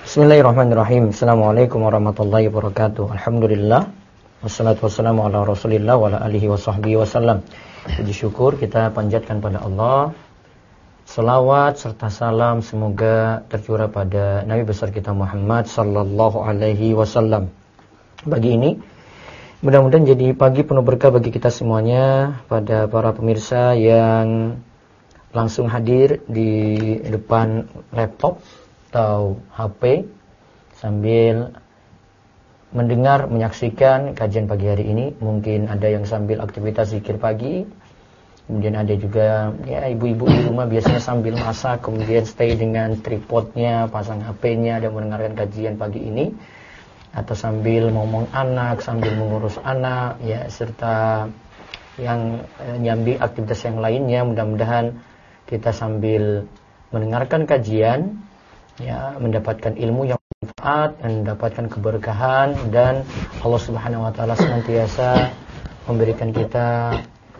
Bismillahirrahmanirrahim. Assalamualaikum warahmatullahi wabarakatuh. Alhamdulillah. Wassalatu wassalamu ala rasulillah wa ala alihi wa sahbihi wasallam. Puji syukur kita panjatkan pada Allah. Salawat serta salam semoga tercurah pada Nabi besar kita Muhammad sallallahu alaihi wasallam. Pagi ini mudah-mudahan jadi pagi penuh berkah bagi kita semuanya, pada para pemirsa yang langsung hadir di depan laptop atau HP sambil mendengar, menyaksikan kajian pagi hari ini. Mungkin ada yang sambil aktivitas zikir pagi, kemudian ada juga ya ibu-ibu di rumah biasanya sambil masak, kemudian stay dengan tripodnya, pasang HP-nya dan mendengarkan kajian pagi ini, atau sambil ngomong anak, sambil mengurus anak ya, serta yang nyambi aktivitas yang lainnya. Mudah-mudahan kita sambil mendengarkan kajian ya, mendapatkan ilmu yang bermanfaat, mendapatkan keberkahan, dan Allah Subhanahu wa taala senantiasa memberikan kita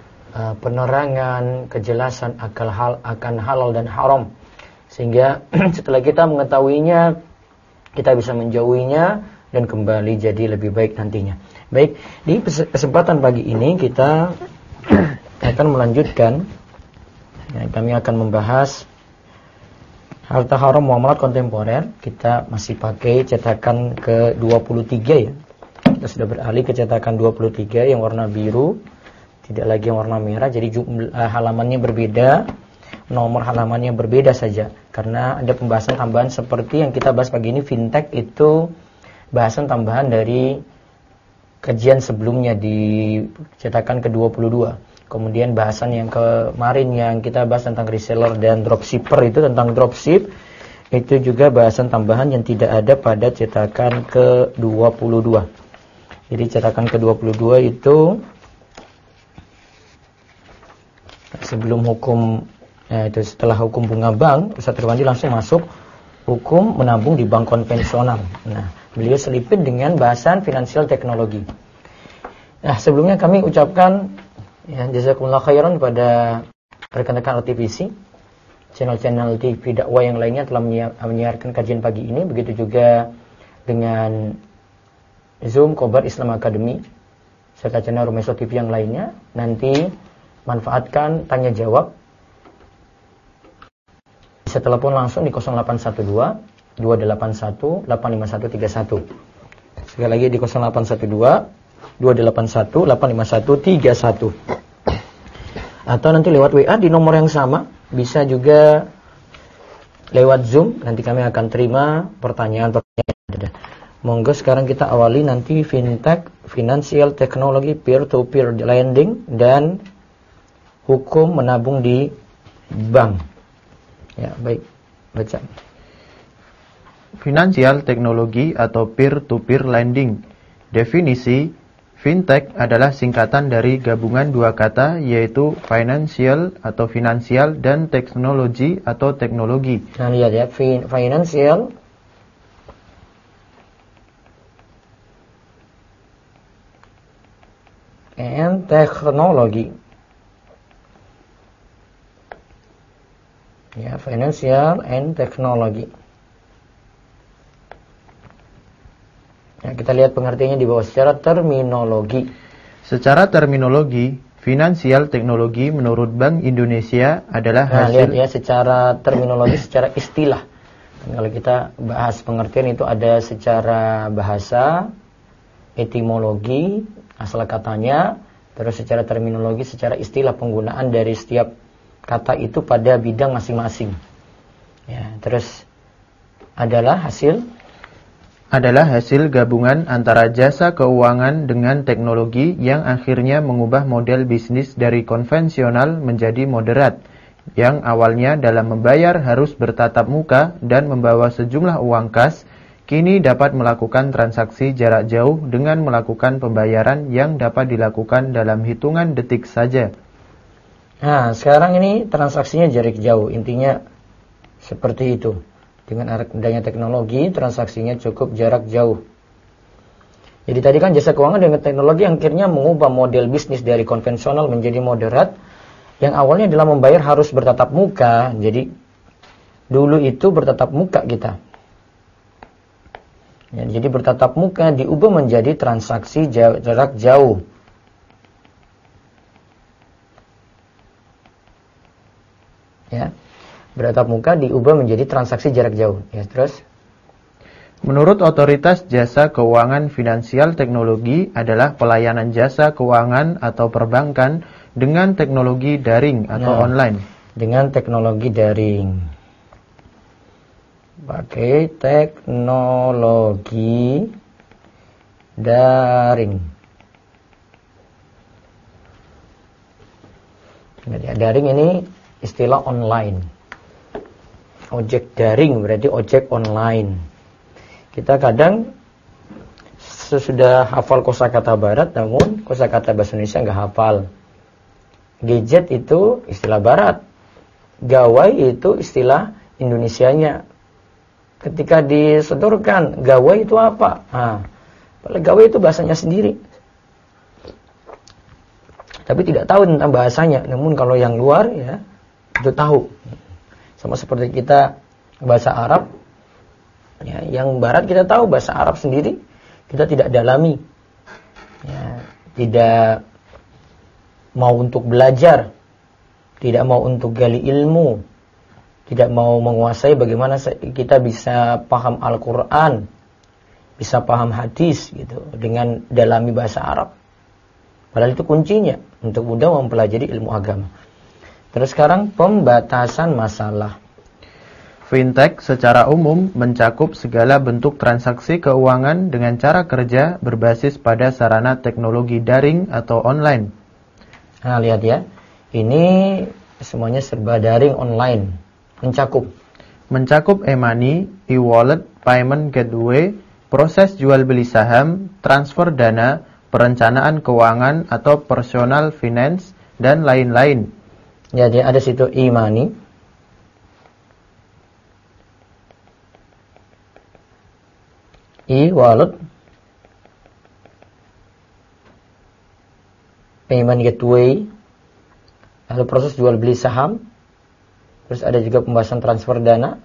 penerangan, kejelasan akan halal dan haram, sehingga setelah kita mengetahuinya kita bisa menjauhinya dan kembali jadi lebih baik nantinya. Baik, di kesempatan pagi ini kita akan melanjutkan ya, kami akan membahas harta haram muamalat kontemporer. Kita masih pakai cetakan ke-23 ya. Kita sudah beralih ke cetakan 23 yang warna biru, tidak lagi yang warna merah. Jadi jumlah halamannya berbeda, nomor halamannya berbeda saja, karena ada pembahasan tambahan seperti yang kita bahas pagi ini. Fintech itu bahasan tambahan dari kajian sebelumnya di cetakan ke-22. Kemudian bahasan yang kemarin yang kita bahas tentang reseller dan dropshipper, itu tentang dropship, itu juga bahasan tambahan yang tidak ada pada cetakan ke-22. Jadi cetakan ke-22 itu sebelum hukum itu setelah hukum bunga bank, Ustaz Irwandi langsung masuk hukum menabung di bank konvensional. Nah, beliau selipin dengan bahasan finansial teknologi. Nah, sebelumnya kami ucapkan ya, jazakumullah khairan pada rekan-rekan RTVC, channel-channel TV dakwah yang lainnya telah menyiarkan kajian pagi ini. Begitu juga dengan Zoom Kobar Islam Academy serta channel Rumeso TV yang lainnya. Nanti manfaatkan tanya jawab. Bisa telepon langsung di 0812 281 85131. Sekali lagi di 0812 281 85131. Atau nanti lewat WA di nomor yang sama, bisa juga lewat Zoom. Nanti kami akan terima pertanyaan-pertanyaan. Monggo sekarang kita awali nanti fintech, financial technology, peer-to-peer lending, dan hukum menabung di bank. Ya, baik. Baca. Financial teknologi atau peer-to-peer lending. Definisi: fintech adalah singkatan dari gabungan dua kata, yaitu financial atau finansial dan teknologi atau teknologi. Nah, lihat ya, financial and technology. Ya, financial and technology. Ya, kita lihat pengertiannya di bawah secara terminologi. Secara terminologi, finansial teknologi menurut Bank Indonesia adalah hasil. Lihat ya, secara terminologi, secara istilah. Dan kalau kita bahas pengertian itu ada secara bahasa, etimologi, asal katanya, terus secara terminologi, secara istilah penggunaan dari setiap kata itu pada bidang masing-masing. Ya, terus adalah hasil gabungan antara jasa keuangan dengan teknologi yang akhirnya mengubah model bisnis dari konvensional menjadi moderat, yang awalnya dalam membayar harus bertatap muka dan membawa sejumlah uang kas, kini dapat melakukan transaksi jarak jauh dengan melakukan pembayaran yang dapat dilakukan dalam hitungan detik saja. Nah, sekarang ini transaksinya jarak jauh, intinya seperti itu. Dengan adanya teknologi, transaksinya cukup jarak jauh. Jadi tadi kan jasa keuangan dengan teknologi akhirnya mengubah model bisnis dari konvensional menjadi moderat. Yang awalnya adalah membayar harus bertatap muka. Jadi dulu itu bertatap muka kita. Ya, jadi bertatap muka diubah menjadi transaksi jarak jauh. Ya, bertatap muka diubah menjadi transaksi jarak jauh. Ya, terus. Menurut Otoritas Jasa Keuangan Finansial Teknologi adalah pelayanan jasa keuangan atau perbankan dengan teknologi daring atau online. Dengan teknologi daring. Pakai teknologi daring. Daring ini istilah online. Ojek daring berarti ojek online. Kita kadang sesudah hafal kosakata barat, namun kosakata bahasa Indonesia nggak hafal. Gadget itu istilah barat. Gawai itu istilah Indonesianya. Ketika disodorkan, gawai itu apa? Gawai itu bahasanya sendiri. Tapi tidak tahu tentang bahasanya. Namun kalau yang luar ya itu tahu. Sama seperti kita bahasa Arab. Ya, yang barat kita tahu bahasa Arab sendiri, kita tidak dalami. Ya, tidak mau untuk belajar, tidak mau untuk gali ilmu, tidak mau menguasai bagaimana kita bisa paham Al-Quran, bisa paham hadis gitu dengan dalami bahasa Arab. Padahal itu kuncinya untuk mudah mempelajari ilmu agama. Terus sekarang pembatasan masalah. Fintech secara umum mencakup segala bentuk transaksi keuangan dengan cara kerja berbasis pada sarana teknologi daring atau online. Nah, lihat ya. Ini semuanya serba daring online. Mencakup e-money, e-wallet, payment gateway, proses jual beli saham, transfer dana, perencanaan keuangan atau personal finance dan lain-lain. Jadi ada situ e-money, e-wallet, payment gateway, lalu proses jual beli saham. Terus ada juga pembahasan transfer dana.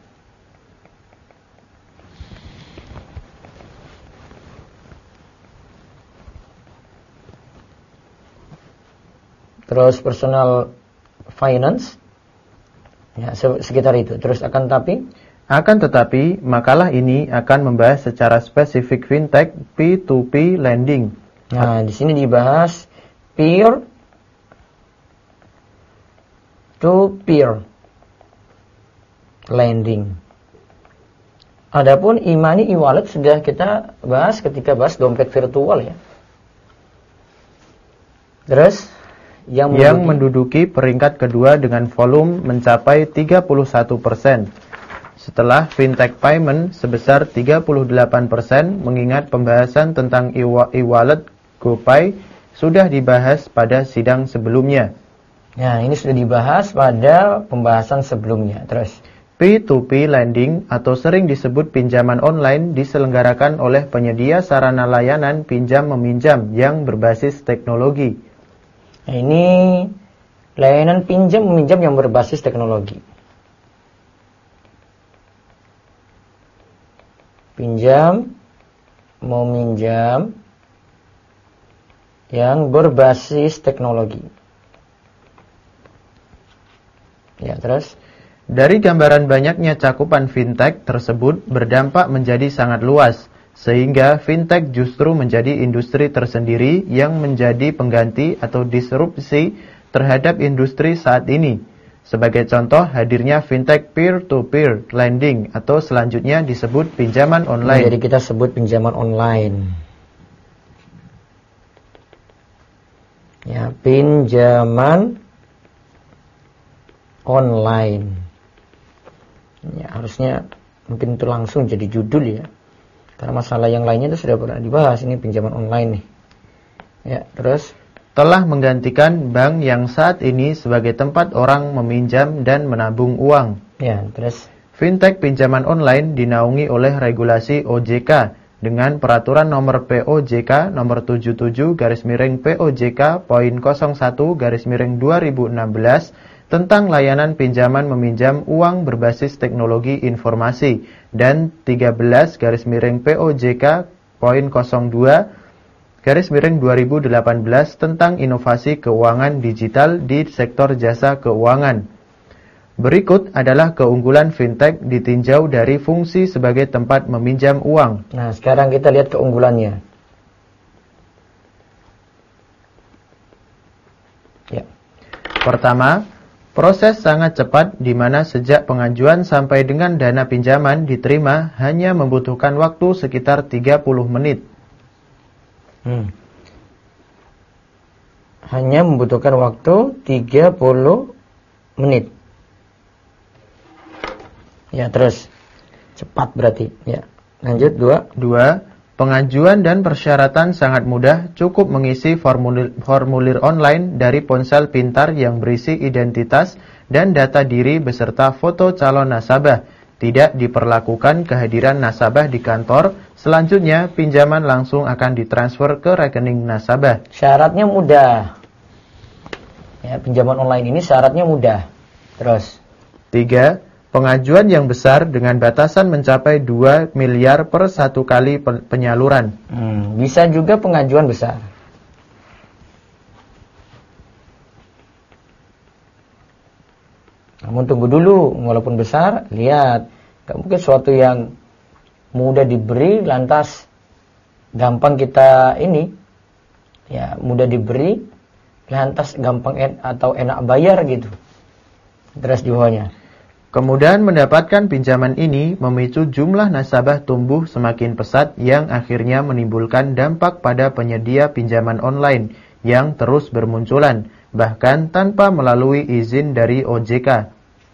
Terus personal finance. Ya, sekitar itu. Terus akan tetapi makalah ini akan membahas secara spesifik fintech P2P lending. Nah, di sini dibahas peer to peer lending. Adapun e-money, e-wallet sudah kita bahas ketika bahas dompet virtual ya. Terus yang menduduki peringkat kedua dengan volume mencapai 31%. Setelah fintech payment sebesar 38%, mengingat pembahasan tentang e-wallet GoPay sudah dibahas pada sidang sebelumnya. Nah, ini sudah dibahas pada pembahasan sebelumnya. Terus P2P lending atau sering disebut pinjaman online diselenggarakan oleh penyedia sarana layanan pinjam-meminjam yang berbasis teknologi. Nah, ini layanan pinjam-meminjam yang berbasis teknologi. Pinjam-meminjam yang berbasis teknologi. Ya, terus dari gambaran banyaknya cakupan fintech tersebut berdampak menjadi sangat luas, sehingga fintech justru menjadi industri tersendiri yang menjadi pengganti atau disrupsi terhadap industri saat ini. Sebagai contoh, hadirnya fintech peer-to-peer lending atau selanjutnya disebut pinjaman online. Jadi kita sebut pinjaman online. Ya, pinjaman online. Ya, harusnya mungkin itu langsung jadi judul ya. Karena masalah yang lainnya itu sudah pernah dibahas, ini pinjaman online nih. Ya, terus telah menggantikan bank yang saat ini sebagai tempat orang meminjam dan menabung uang. Ya, terus fintech pinjaman online dinaungi oleh regulasi OJK dengan peraturan nomor POJK nomor 77/POJK poin 01/2016 tentang layanan pinjaman meminjam uang berbasis teknologi informasi dan 13/POJK.02/2018 tentang inovasi keuangan digital di sektor jasa keuangan. Berikut adalah keunggulan fintech ditinjau dari fungsi sebagai tempat meminjam uang. Nah, sekarang kita lihat keunggulannya. Ya. Pertama, proses sangat cepat di mana sejak pengajuan sampai dengan dana pinjaman diterima hanya membutuhkan waktu sekitar 30 menit. Hanya membutuhkan waktu 30 menit. Ya, terus cepat berarti. Ya. Lanjut 2. Pengajuan dan persyaratan sangat mudah, cukup mengisi formulir online dari ponsel pintar yang berisi identitas dan data diri beserta foto calon nasabah. Tidak diperlakukan kehadiran nasabah di kantor. Selanjutnya, pinjaman langsung akan ditransfer ke rekening nasabah. Syaratnya mudah. Ya, pinjaman online ini syaratnya mudah. Terus 3. Pengajuan yang besar dengan batasan mencapai 2 miliar per satu kali penyaluran. Bisa juga pengajuan besar. Namun tunggu dulu, walaupun besar, lihat. Gak mungkin suatu yang mudah diberi, lantas gampang kita ini. Ya, mudah diberi, lantas gampang atau enak bayar gitu. Terus di bawahnya. Kemudian mendapatkan pinjaman ini memicu jumlah nasabah tumbuh semakin pesat yang akhirnya menimbulkan dampak pada penyedia pinjaman online yang terus bermunculan, bahkan tanpa melalui izin dari OJK.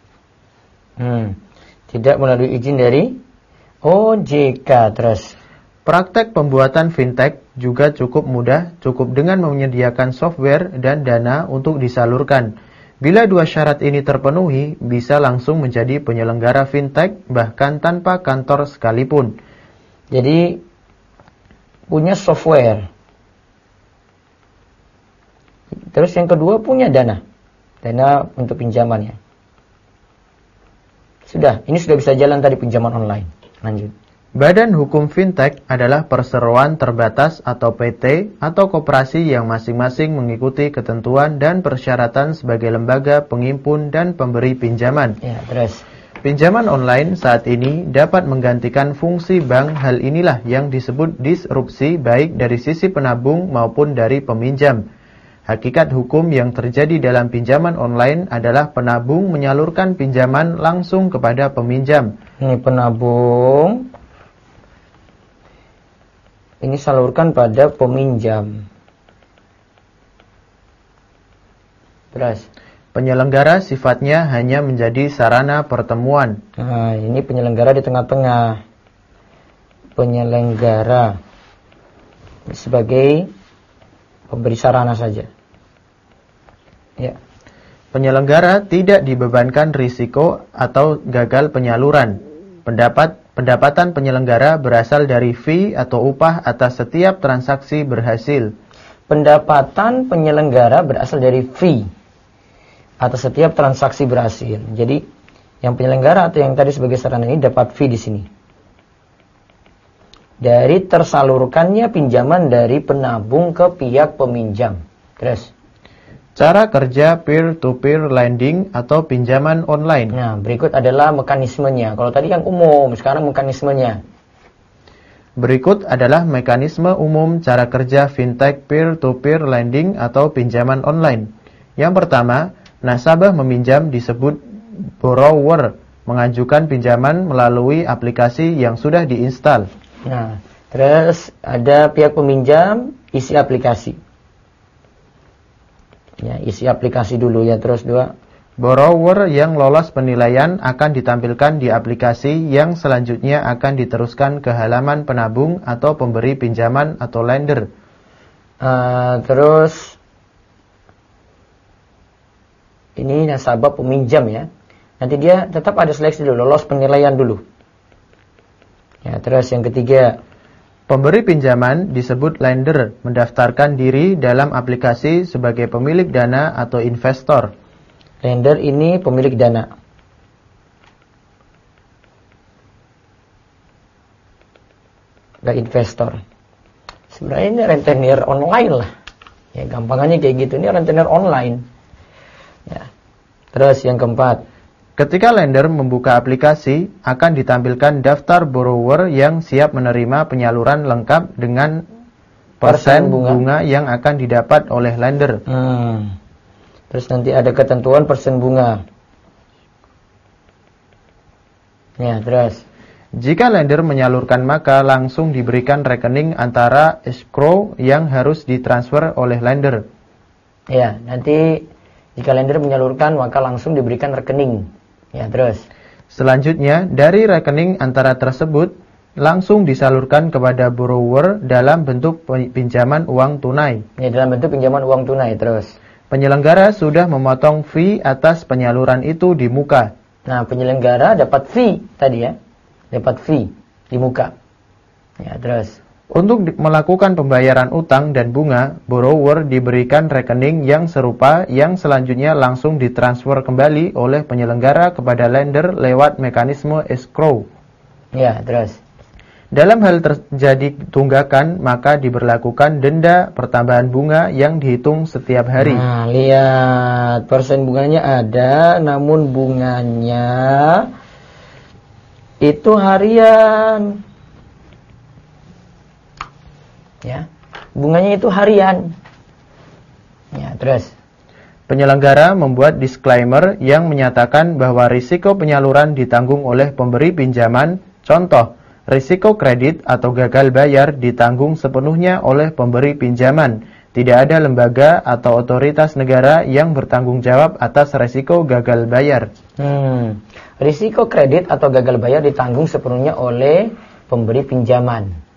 Tidak melalui izin dari OJK. Terus praktek pembuatan fintech juga cukup mudah, cukup dengan menyediakan software dan dana untuk disalurkan. Bila dua syarat ini terpenuhi, bisa langsung menjadi penyelenggara fintech bahkan tanpa kantor sekalipun. Jadi punya software. Terus yang kedua punya dana untuk pinjamannya. Ini sudah bisa jalan tadi pinjaman online. Lanjut. Badan Hukum Fintech adalah perseroan terbatas atau PT atau koperasi yang masing-masing mengikuti ketentuan dan persyaratan sebagai lembaga penghimpun dan pemberi pinjaman. Ya, terus. Pinjaman online saat ini dapat menggantikan fungsi bank. Hal inilah yang disebut disrupsi baik dari sisi penabung maupun dari peminjam. Hakikat hukum yang terjadi dalam pinjaman online adalah penabung menyalurkan pinjaman langsung kepada peminjam. Ini penabung. Ini salurkan pada peminjam. Terus. Penyelenggara sifatnya hanya menjadi sarana pertemuan. Nah, ini penyelenggara di tengah-tengah. Penyelenggara sebagai pemberi sarana saja. Ya. Penyelenggara tidak dibebankan risiko atau gagal penyaluran. Pendapatan penyelenggara berasal dari fee atau upah atas setiap transaksi berhasil. Pendapatan penyelenggara berasal dari fee atas setiap transaksi berhasil. Jadi yang penyelenggara atau yang tadi sebagai sarana ini dapat fee di sini. Dari tersalurkannya pinjaman dari penabung ke pihak peminjam. Terus. Cara kerja peer-to-peer lending atau pinjaman online. Nah, berikut adalah mekanismenya. Kalau tadi kan umum, sekarang mekanismenya. Berikut adalah mekanisme umum cara kerja fintech peer-to-peer lending atau pinjaman online. Yang pertama, nasabah meminjam disebut borrower, mengajukan pinjaman melalui aplikasi yang sudah diinstal. Nah, terus ada pihak peminjam, isi aplikasi. Ya, isi aplikasi dulu ya. Terus 2. Borrower yang lolos penilaian akan ditampilkan di aplikasi yang selanjutnya akan diteruskan ke halaman penabung atau pemberi pinjaman atau lender. Terus ini nasabah peminjam ya. Nanti dia tetap ada seleksi dulu, lolos penilaian dulu. Ya, terus yang ketiga. Pemberi pinjaman disebut lender, mendaftarkan diri dalam aplikasi sebagai pemilik dana atau investor. Lender ini pemilik dana. Gak investor. Sebenarnya ini rentenir online lah. Ya, gampangannya kayak gitu. Ini rentenir online. Ya. Terus yang keempat. Ketika lender membuka aplikasi, akan ditampilkan daftar borrower yang siap menerima penyaluran lengkap dengan persen bunga yang akan didapat oleh lender. Terus nanti ada ketentuan persen bunga. Ya, terus. Jika lender menyalurkan, maka langsung diberikan rekening antara escrow yang harus ditransfer oleh lender. Ya, nanti jika lender menyalurkan, maka langsung diberikan rekening. Ya, terus. Selanjutnya, dari rekening antara tersebut langsung disalurkan kepada borrower dalam bentuk pinjaman uang tunai. Ya, dalam bentuk pinjaman uang tunai, terus. Penyelenggara sudah memotong fee atas penyaluran itu di muka. Nah, penyelenggara dapat fee tadi ya. Dapat fee di muka. Ya, terus. Untuk melakukan pembayaran utang dan bunga, borrower diberikan rekening yang serupa yang selanjutnya langsung ditransfer kembali oleh penyelenggara kepada lender lewat mekanisme escrow. Ya, terus. Dalam hal terjadi tunggakan, maka diberlakukan denda pertambahan bunga yang dihitung setiap hari. Nah, lihat, persen bunganya ada, namun bunganya itu harian. Ya, bunganya itu harian. Ya, terus. Penyelenggara membuat disclaimer yang menyatakan bahwa risiko penyaluran ditanggung oleh pemberi pinjaman. Contoh, risiko kredit atau gagal bayar ditanggung sepenuhnya oleh pemberi pinjaman. Tidak ada lembaga atau otoritas negara yang bertanggung jawab atas risiko gagal bayar. Risiko kredit atau gagal bayar ditanggung sepenuhnya oleh pemberi pinjaman.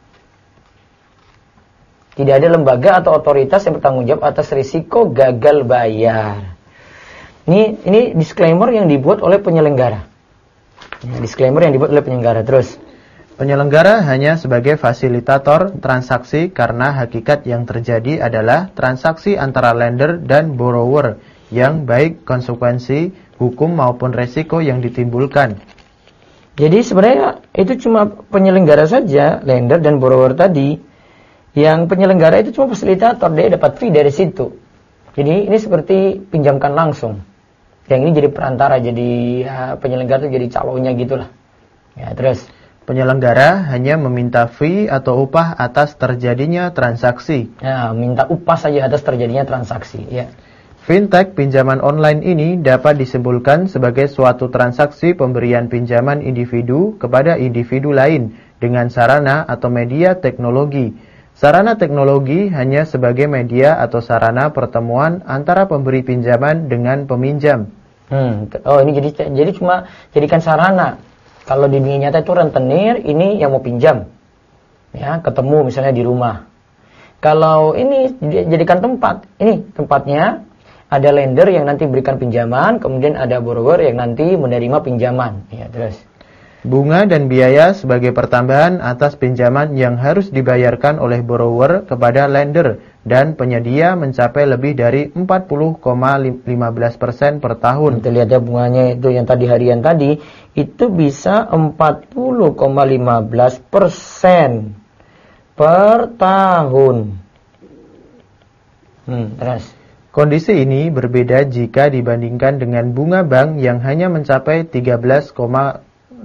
Tidak ada lembaga atau otoritas yang bertanggung jawab atas risiko gagal bayar. Ini disclaimer yang dibuat oleh penyelenggara. Disclaimer yang dibuat oleh penyelenggara. Terus. Penyelenggara hanya sebagai fasilitator transaksi karena hakikat yang terjadi adalah transaksi antara lender dan borrower yang baik konsekuensi hukum maupun resiko yang ditimbulkan. Jadi sebenarnya itu cuma penyelenggara saja, lender dan borrower tadi. Yang penyelenggara itu cuma fasilitator, dia dapat fee dari situ. Jadi ini seperti pinjamkan langsung. Yang ini jadi perantara, jadi penyelenggara itu jadi calonnya gitulah. Ya, terus. Penyelenggara hanya meminta fee atau upah atas terjadinya transaksi. Ya, minta upah saja atas terjadinya transaksi. Ya. Fintech pinjaman online ini dapat disimpulkan sebagai suatu transaksi pemberian pinjaman individu kepada individu lain dengan sarana atau media teknologi. Sarana teknologi hanya sebagai media atau sarana pertemuan antara pemberi pinjaman dengan peminjam. Oh, ini jadi cuma jadikan sarana. Kalau di dunia nyata itu rentenir, ini yang mau pinjam. Ya, ketemu misalnya di rumah. Kalau ini jadikan tempat. Ini tempatnya ada lender yang nanti berikan pinjaman, kemudian ada borrower yang nanti menerima pinjaman. Ya, terus. Bunga dan biaya sebagai pertambahan atas pinjaman yang harus dibayarkan oleh borrower kepada lender dan penyedia mencapai lebih dari 40,15% per tahun. Kita lihat ya bunganya itu yang tadi harian tadi itu bisa 40,15% per tahun. Terus. Kondisi ini berbeda jika dibandingkan dengan bunga bank yang hanya mencapai 13,08%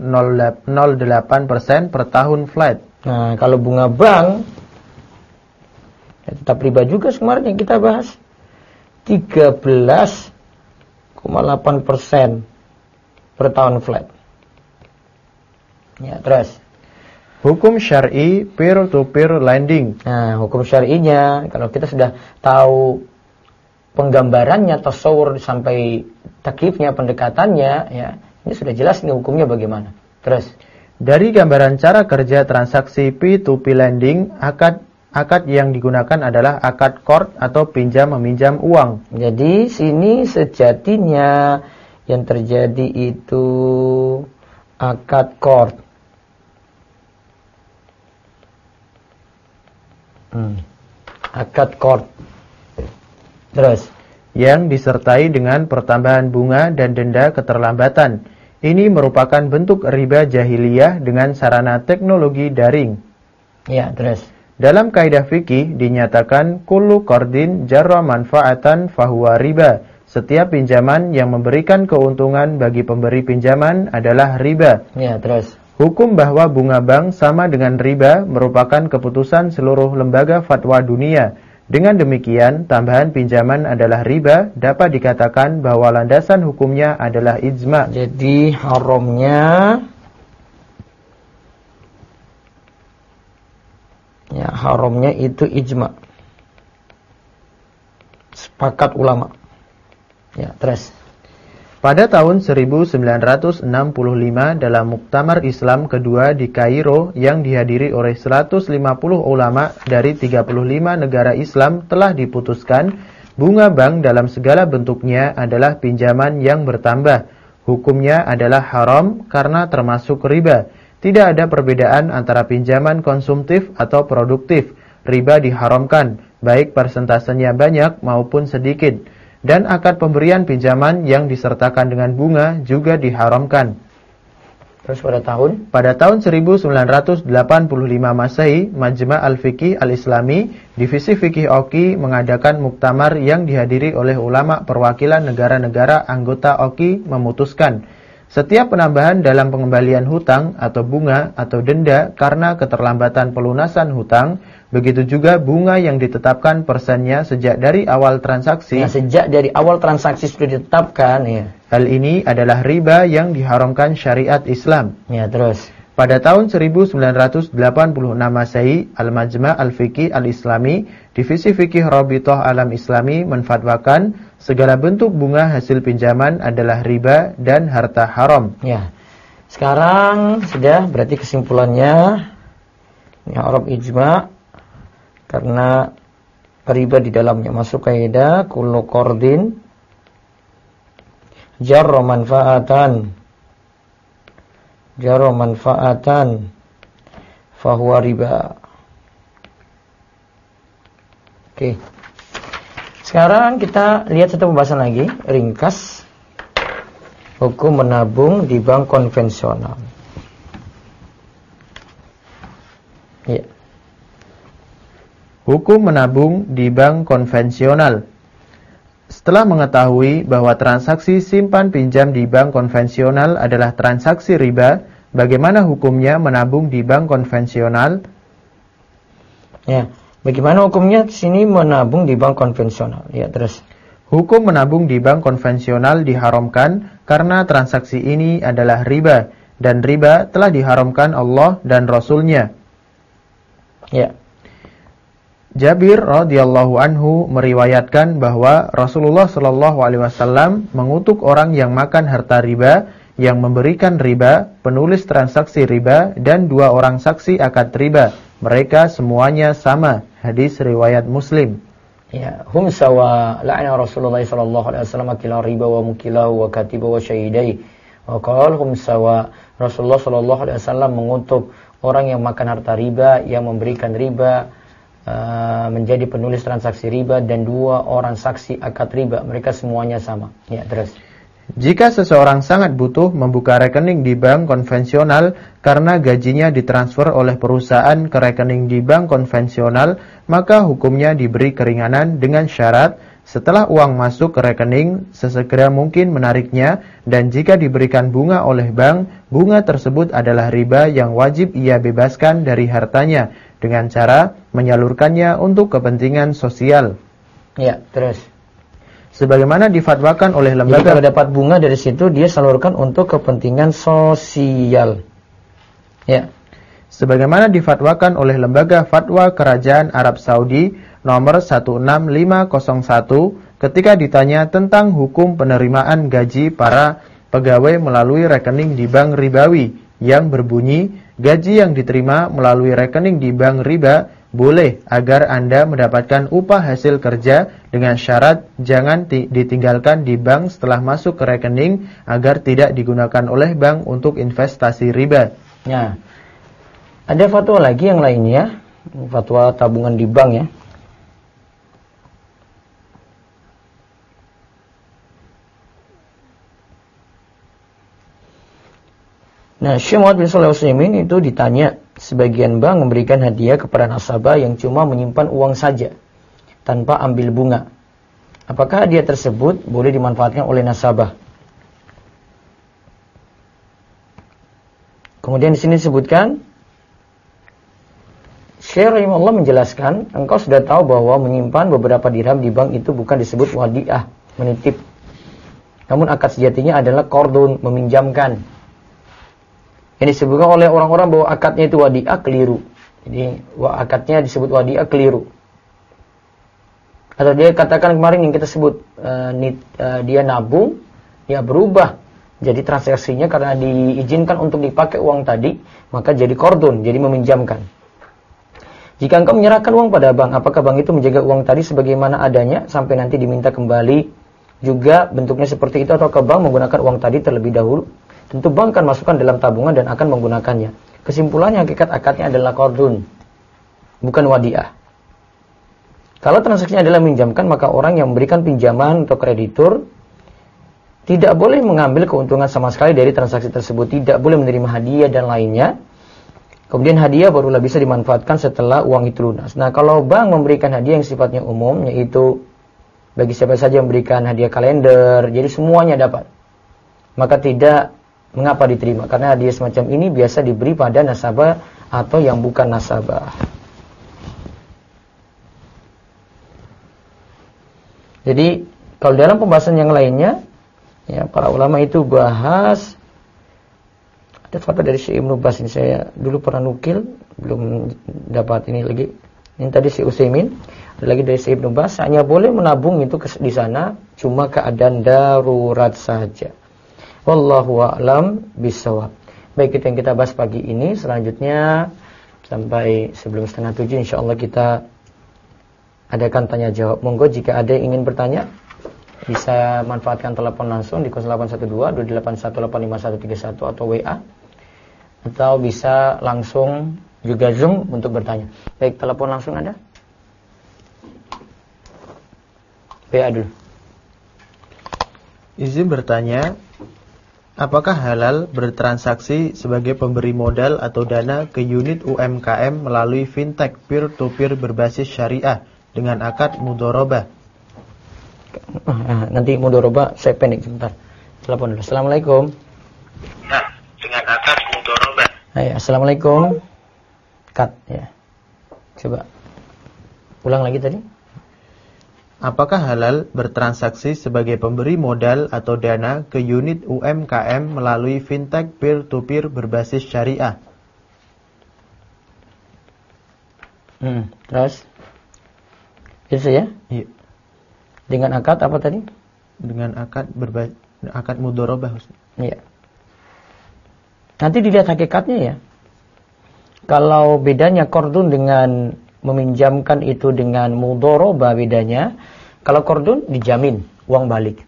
per tahun flat. Nah, kalau bunga bank ya tetap riba juga kemarin yang kita bahas 13,8% per tahun flat. Ya, terus. Hukum syar'i peer-to-peer lending. Nah, hukum syar'inya kalau kita sudah tahu penggambarannya, tasawur sampai taklifnya, pendekatannya, ya ini sudah jelas nih hukumnya bagaimana. Terus. Dari gambaran cara kerja transaksi P2P lending, akad yang digunakan adalah akad court atau pinjam-meminjam uang. Jadi sini sejatinya yang terjadi itu akad court. Akad court. Terus. yang disertai dengan pertambahan bunga dan denda keterlambatan. Ini merupakan bentuk riba jahiliyah dengan sarana teknologi daring. Ya, terus. Dalam kaidah fikih dinyatakan kullu qardin jarra manfaatan fahuwa riba. Setiap pinjaman yang memberikan keuntungan bagi pemberi pinjaman adalah riba. Ya, terus. Hukum bahwa bunga bank sama dengan riba merupakan keputusan seluruh lembaga fatwa dunia. Dengan demikian, tambahan pinjaman adalah riba, dapat dikatakan bahwa landasan hukumnya adalah ijma. Jadi haramnya itu ijma. Sepakat ulama. Ya, terus. Pada tahun 1965 dalam Muktamar Islam kedua di Kairo yang dihadiri oleh 150 ulama dari 35 negara Islam telah diputuskan bunga bank dalam segala bentuknya adalah pinjaman yang bertambah. Hukumnya adalah haram karena termasuk riba. Tidak ada perbedaan antara pinjaman konsumtif atau produktif. Riba diharamkan, baik persentasenya banyak maupun sedikit. Dan akad pemberian pinjaman yang disertakan dengan bunga juga diharamkan. Terus pada tahun 1985 Masehi, Majma' Al-Fiqih Al-Islami, Divisi Fikih OKI mengadakan muktamar yang dihadiri oleh ulama perwakilan negara-negara anggota OKI memutuskan setiap penambahan dalam pengembalian hutang atau bunga atau denda karena keterlambatan pelunasan hutang, begitu juga bunga yang ditetapkan persennya sejak dari awal transaksi. Ya, sejak dari awal transaksi sudah ditetapkan, ya. Hal ini adalah riba yang diharamkan syariat Islam. Ya, terus. Pada tahun 1986 Masehi, Al-Majma' Al-Fiqih Al-Islami, Divisi Fikih Rabithah Alam Islami menfatwakan segala bentuk bunga hasil pinjaman adalah riba dan harta haram. Ya. Sekarang sudah berarti kesimpulannya ini haram ijma karena riba di dalamnya masuk kaidah kullu qardin jarra manfaatan fahuwa riba. Oke. Sekarang kita lihat satu pembahasan lagi, ringkas. Hukum menabung di bank konvensional. Ya. Hukum menabung di bank konvensional. Setelah mengetahui bahwa transaksi simpan pinjam di bank konvensional adalah transaksi riba, bagaimana hukumnya menabung di bank konvensional? Ya, bagaimana hukumnya di sini menabung di bank konvensional? Ya, terus. Hukum menabung di bank konvensional diharamkan karena transaksi ini adalah riba, dan riba telah diharamkan Allah dan Rasul-Nya. Ya. Jabir radhiyallahu anhu meriwayatkan bahwa Rasulullah sallallahu alaihi wasallam mengutuk orang yang makan harta riba, yang memberikan riba, penulis transaksi riba, dan 2 orang saksi akad riba. Mereka semuanya sama. Hadis riwayat Muslim. Ya, hum sawa la'ana Rasulullah sallallahu alaihi wasallam akila riba wa mukilahu wa katiba wa syahidai. Wa qala hum sawa. Rasulullah sallallahu alaihi wasallam mengutuk orang yang makan harta riba, yang memberikan riba, menjadi penulis transaksi riba, dan 2 orang saksi akad riba. Mereka semuanya sama. Ya, terus. Jika seseorang sangat butuh membuka rekening di bank konvensional karena gajinya ditransfer oleh perusahaan ke rekening di bank konvensional, maka hukumnya diberi keringanan dengan syarat setelah uang masuk ke rekening, sesegera mungkin menariknya, dan jika diberikan bunga oleh bank, bunga tersebut adalah riba yang wajib ia bebaskan dari hartanya dengan cara menyalurkannya untuk kepentingan sosial. Ya, terus. Sebagaimana difatwakan oleh lembaga. Jadi kalau dapat bunga dari situ, dia salurkan untuk kepentingan sosial. Ya. Sebagaimana difatwakan oleh lembaga fatwa Kerajaan Arab Saudi nomor 16501 ketika ditanya tentang hukum penerimaan gaji para pegawai melalui rekening di bank ribawi yang berbunyi, gaji yang diterima melalui rekening di bank riba boleh agar Anda mendapatkan upah hasil kerja dengan syarat jangan ditinggalkan di bank setelah masuk ke rekening agar tidak digunakan oleh bank untuk investasi riba. Ya. Ada fatwa lagi yang lainnya, fatwa tabungan di bank ya. Nah, Syekh Muhammad bin Shalih Al-Utsaimin itu ditanya, sebagian bank memberikan hadiah kepada nasabah yang cuma menyimpan uang saja tanpa ambil bunga. Apakah hadiah tersebut boleh dimanfaatkan oleh nasabah? Kemudian di sini disebutkan, Syekh rahimahullah menjelaskan, engkau sudah tahu bahwa menyimpan beberapa dirham di bank itu bukan disebut wadiah, menitip. Namun akad sejatinya adalah qardun, meminjamkan. Yang disebutkan oleh orang-orang bahwa akadnya itu wadiah, keliru. Jadi akadnya disebut wadiah, keliru. Atau dia katakan kemarin yang kita sebut dia nabung, ya berubah. Jadi transaksinya karena diizinkan untuk dipakai uang tadi, maka jadi qardun, jadi meminjamkan. Jika engkau menyerahkan uang pada bank, apakah bank itu menjaga uang tadi sebagaimana adanya sampai nanti diminta kembali juga bentuknya seperti itu, atau ke bank menggunakan uang tadi terlebih dahulu? Tentu bank akan masukkan dalam tabungan dan akan menggunakannya. Kesimpulannya hakikat akadnya adalah qardun, bukan wadiah. Kalau transaksinya adalah meminjamkan, maka orang yang memberikan pinjaman atau kreditur tidak boleh mengambil keuntungan sama sekali dari transaksi tersebut, tidak boleh menerima hadiah dan lainnya. Kemudian hadiah barulah bisa dimanfaatkan setelah uang itu lunas. Nah, kalau bank memberikan hadiah yang sifatnya umum, yaitu bagi siapa saja memberikan hadiah kalender, jadi semuanya dapat, maka tidak mengapa diterima, karena hadiah semacam ini biasa diberi pada nasabah atau yang bukan nasabah. Jadi kalau dalam pembahasan yang lainnya, ya para ulama itu bahas, ada fatwa dari Syekh Ibnu Baz, ini saya dulu pernah nukil, belum dapat ini lagi. Ini tadi Syekh Utsaimin, ada lagi dari Syekh Ibnu Baz, hanya boleh menabung itu di sana cuma keadaan darurat saja. Wallahu a'lam bishawab. Baik, itu yang kita bahas pagi ini. Selanjutnya sampai sebelum 6:30 insyaallah kita adakan tanya jawab. Monggo jika ada yang ingin bertanya bisa manfaatkan telepon langsung di 0812-281-85131 atau WA, atau bisa langsung juga Zoom untuk bertanya. Baik, telepon langsung ada? WA dulu. Izin bertanya, apakah halal bertransaksi sebagai pemberi modal atau dana ke unit UMKM melalui fintech peer-to-peer berbasis syariah dengan akad mudharabah? Nanti mudharabah saya pendek sebentar. Telepon dulu. Assalamualaikum. Nah, dengan akad mudharabah. Hai, assalamualaikum. Cut ya. Coba ulang lagi tadi. Apakah halal bertransaksi sebagai pemberi modal atau dana ke unit UMKM melalui fintech peer-to-peer berbasis syariah? Terus? Itu saja? Iya. Dengan akad apa tadi? Dengan akad mudharabah. Iya. Nanti dilihat hakikatnya ya. Kalau bedanya qardun dengan meminjamkan itu dengan mudharabah bedanya, kalau qardun dijamin uang balik.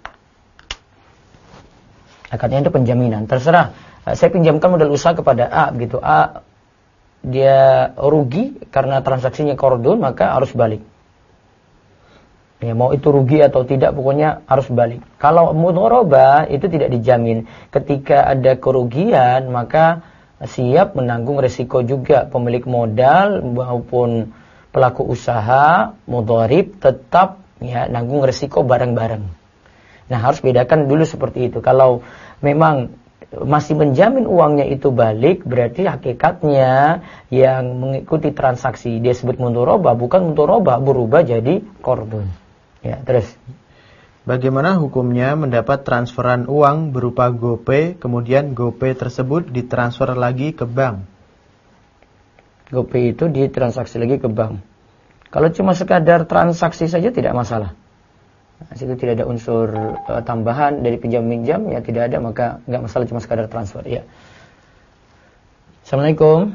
Akadnya itu penjaminan. Terserah, saya pinjamkan modal usaha kepada A begitu. A dia rugi karena transaksinya qardun, maka harus balik. Ya, mau itu rugi atau tidak, pokoknya harus balik. Kalau mudharabah itu tidak dijamin. Ketika ada kerugian, maka siap menanggung resiko juga pemilik modal maupun pelaku usaha mudharib, tetap ya nanggung resiko bareng-bareng. Nah, harus bedakan dulu seperti itu. Kalau memang masih menjamin uangnya itu balik, berarti hakikatnya yang mengikuti transaksi dia sebut mudharabah, bukan mudharabah berubah jadi qardun. Ya, terus bagaimana hukumnya mendapat transferan uang berupa GoPay, kemudian GoPay tersebut ditransfer lagi ke bank? GoPay itu ditransaksi lagi ke bank. Kalau cuma sekadar transaksi saja tidak masalah. Nah, situ tidak ada unsur tambahan dari pinjam-minjam, ya tidak ada, maka nggak masalah, cuma sekadar transfer. Ya. Assalamualaikum.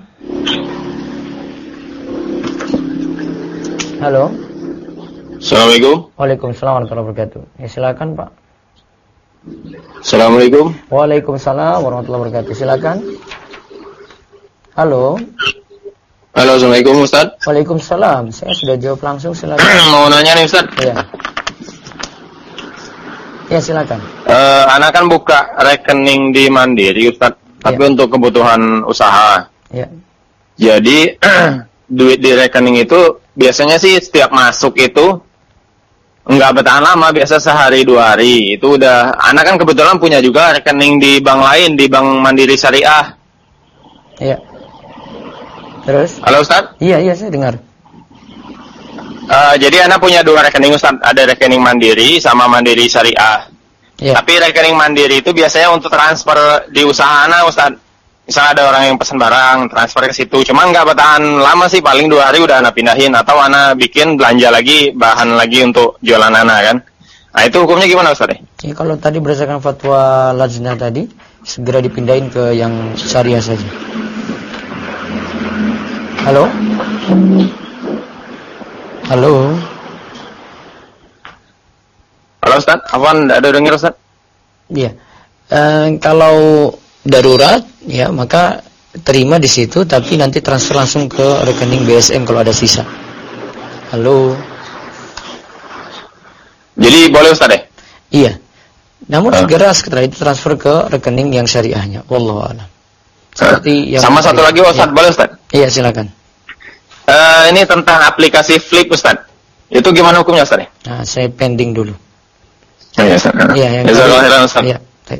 Halo. Assalamualaikum. Waalaikumsalam warahmatullahi wabarakatuh. Ya, silakan Pak. Assalamualaikum. Waalaikumsalam warahmatullahi wabarakatuh. Silakan. Halo. Halo, Assalamualaikum Ustaz. Waalaikumsalam. Saya sudah jawab langsung, silakan. Mau nanya nih Ustaz. Iya. Ya, silakan. Anak kan buka rekening di Mandiri Ustaz. tapi Iya. untuk kebutuhan usaha. Ya. Jadi duit di rekening itu biasanya sih setiap masuk itu nggak bertahan lama, biasa sehari 2 hari. Itu udah, anak kan kebetulan punya juga rekening di bank lain, di Bank Mandiri Syariah. Iya. Terus? Halo Ustaz? Iya, saya dengar. Jadi anak punya 2 rekening Ustaz, ada rekening Mandiri sama Mandiri Syariah. Iya. Tapi rekening Mandiri itu biasanya untuk transfer di usaha anak Ustaz. Misalnya ada orang yang pesan barang, transfer ke situ. Cuma nggak bertahan lama sih, paling 2 hari udah anak pindahin. Atau anak bikin belanja lagi, bahan lagi untuk jualan anak kan. Nah itu hukumnya gimana Ustaz? Ya, kalau tadi berdasarkan fatwa Lajnah tadi, segera dipindahin ke yang syariah saja. Halo? Halo? Halo Ustaz, Afwan, ada dengar Ustaz? Iya. Kalau darurat, ya maka terima di situ, tapi nanti transfer langsung ke rekening BSM kalau ada sisa. Halo? Jadi boleh Ustaz ya? Iya. Namun segera setelah itu transfer ke rekening yang syariahnya. Wallahu a'lam. Seperti yang sama satu lagi Ustaz, ya. boleh Ustaz? Iya, silakan. Ini tentang aplikasi Flip Ustaz. Itu gimana hukumnya Ustaz? Nah, saya pending dulu. Iya Ustaz. Iya, yang Jazakallahu khairan Ustaz. Iya, baik.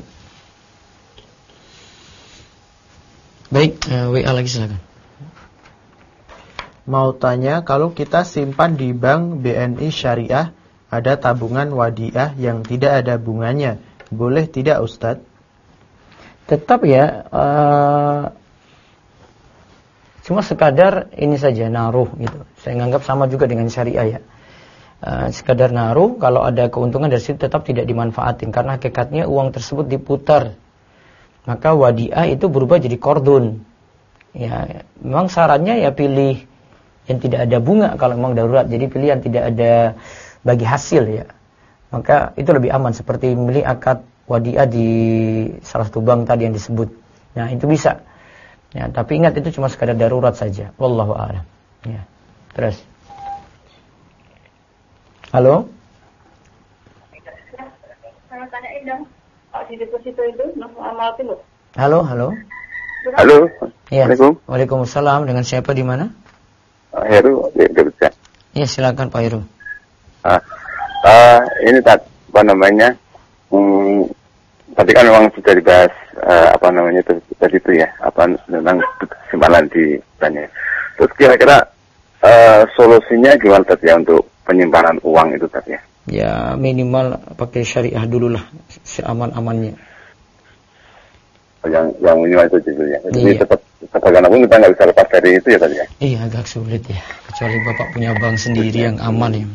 Baik, WA lagi silakan. Mau tanya, kalau kita simpan di bank BNI Syariah, ada tabungan wadiah yang tidak ada bunganya, boleh tidak Ustadz? Tetap ya, cuma sekadar ini saja naruh gitu. Saya nganggap sama juga dengan syariah ya. Sekadar naruh, kalau ada keuntungan dari situ tetap tidak dimanfaatin karena hakikatnya uang tersebut diputar. Maka wadiah itu berubah jadi kordun. Ya, memang sarannya ya pilih yang tidak ada bunga kalau memang darurat. Jadi pilih yang tidak ada bagi hasil ya. Maka itu lebih aman seperti memilih akad wadiah di salah satu bank tadi yang disebut. Nah, itu bisa. Ya, tapi ingat itu cuma sekadar darurat saja. Wallahu a'lam. Ya. Terus. Halo? Saya tanyain dong, Pak di deposito itu, amal itu. Halo? Halo. Ya. Assalamualaikum. Waalaikumsalam. Dengan siapa di mana? Heru, bisa. Ya, silakan Pak Heru. Ini apa namanya? Tadi kan memang sudah dibahas tadi itu ya, tentang simpanan di bank. Terus kira-kira solusinya gimana tadi ya untuk penyimpanan uang itu tadi ya? Ya, minimal pakai syariah dulu lah, seaman-amannya. Yang minimal itu gitu ya. Jadi Iya. tetap bagaimanapun kita nggak bisa lepas dari itu ya tadi ya. Iya, agak sulit ya. Kecuali Bapak punya bank sendiri yang aman ya.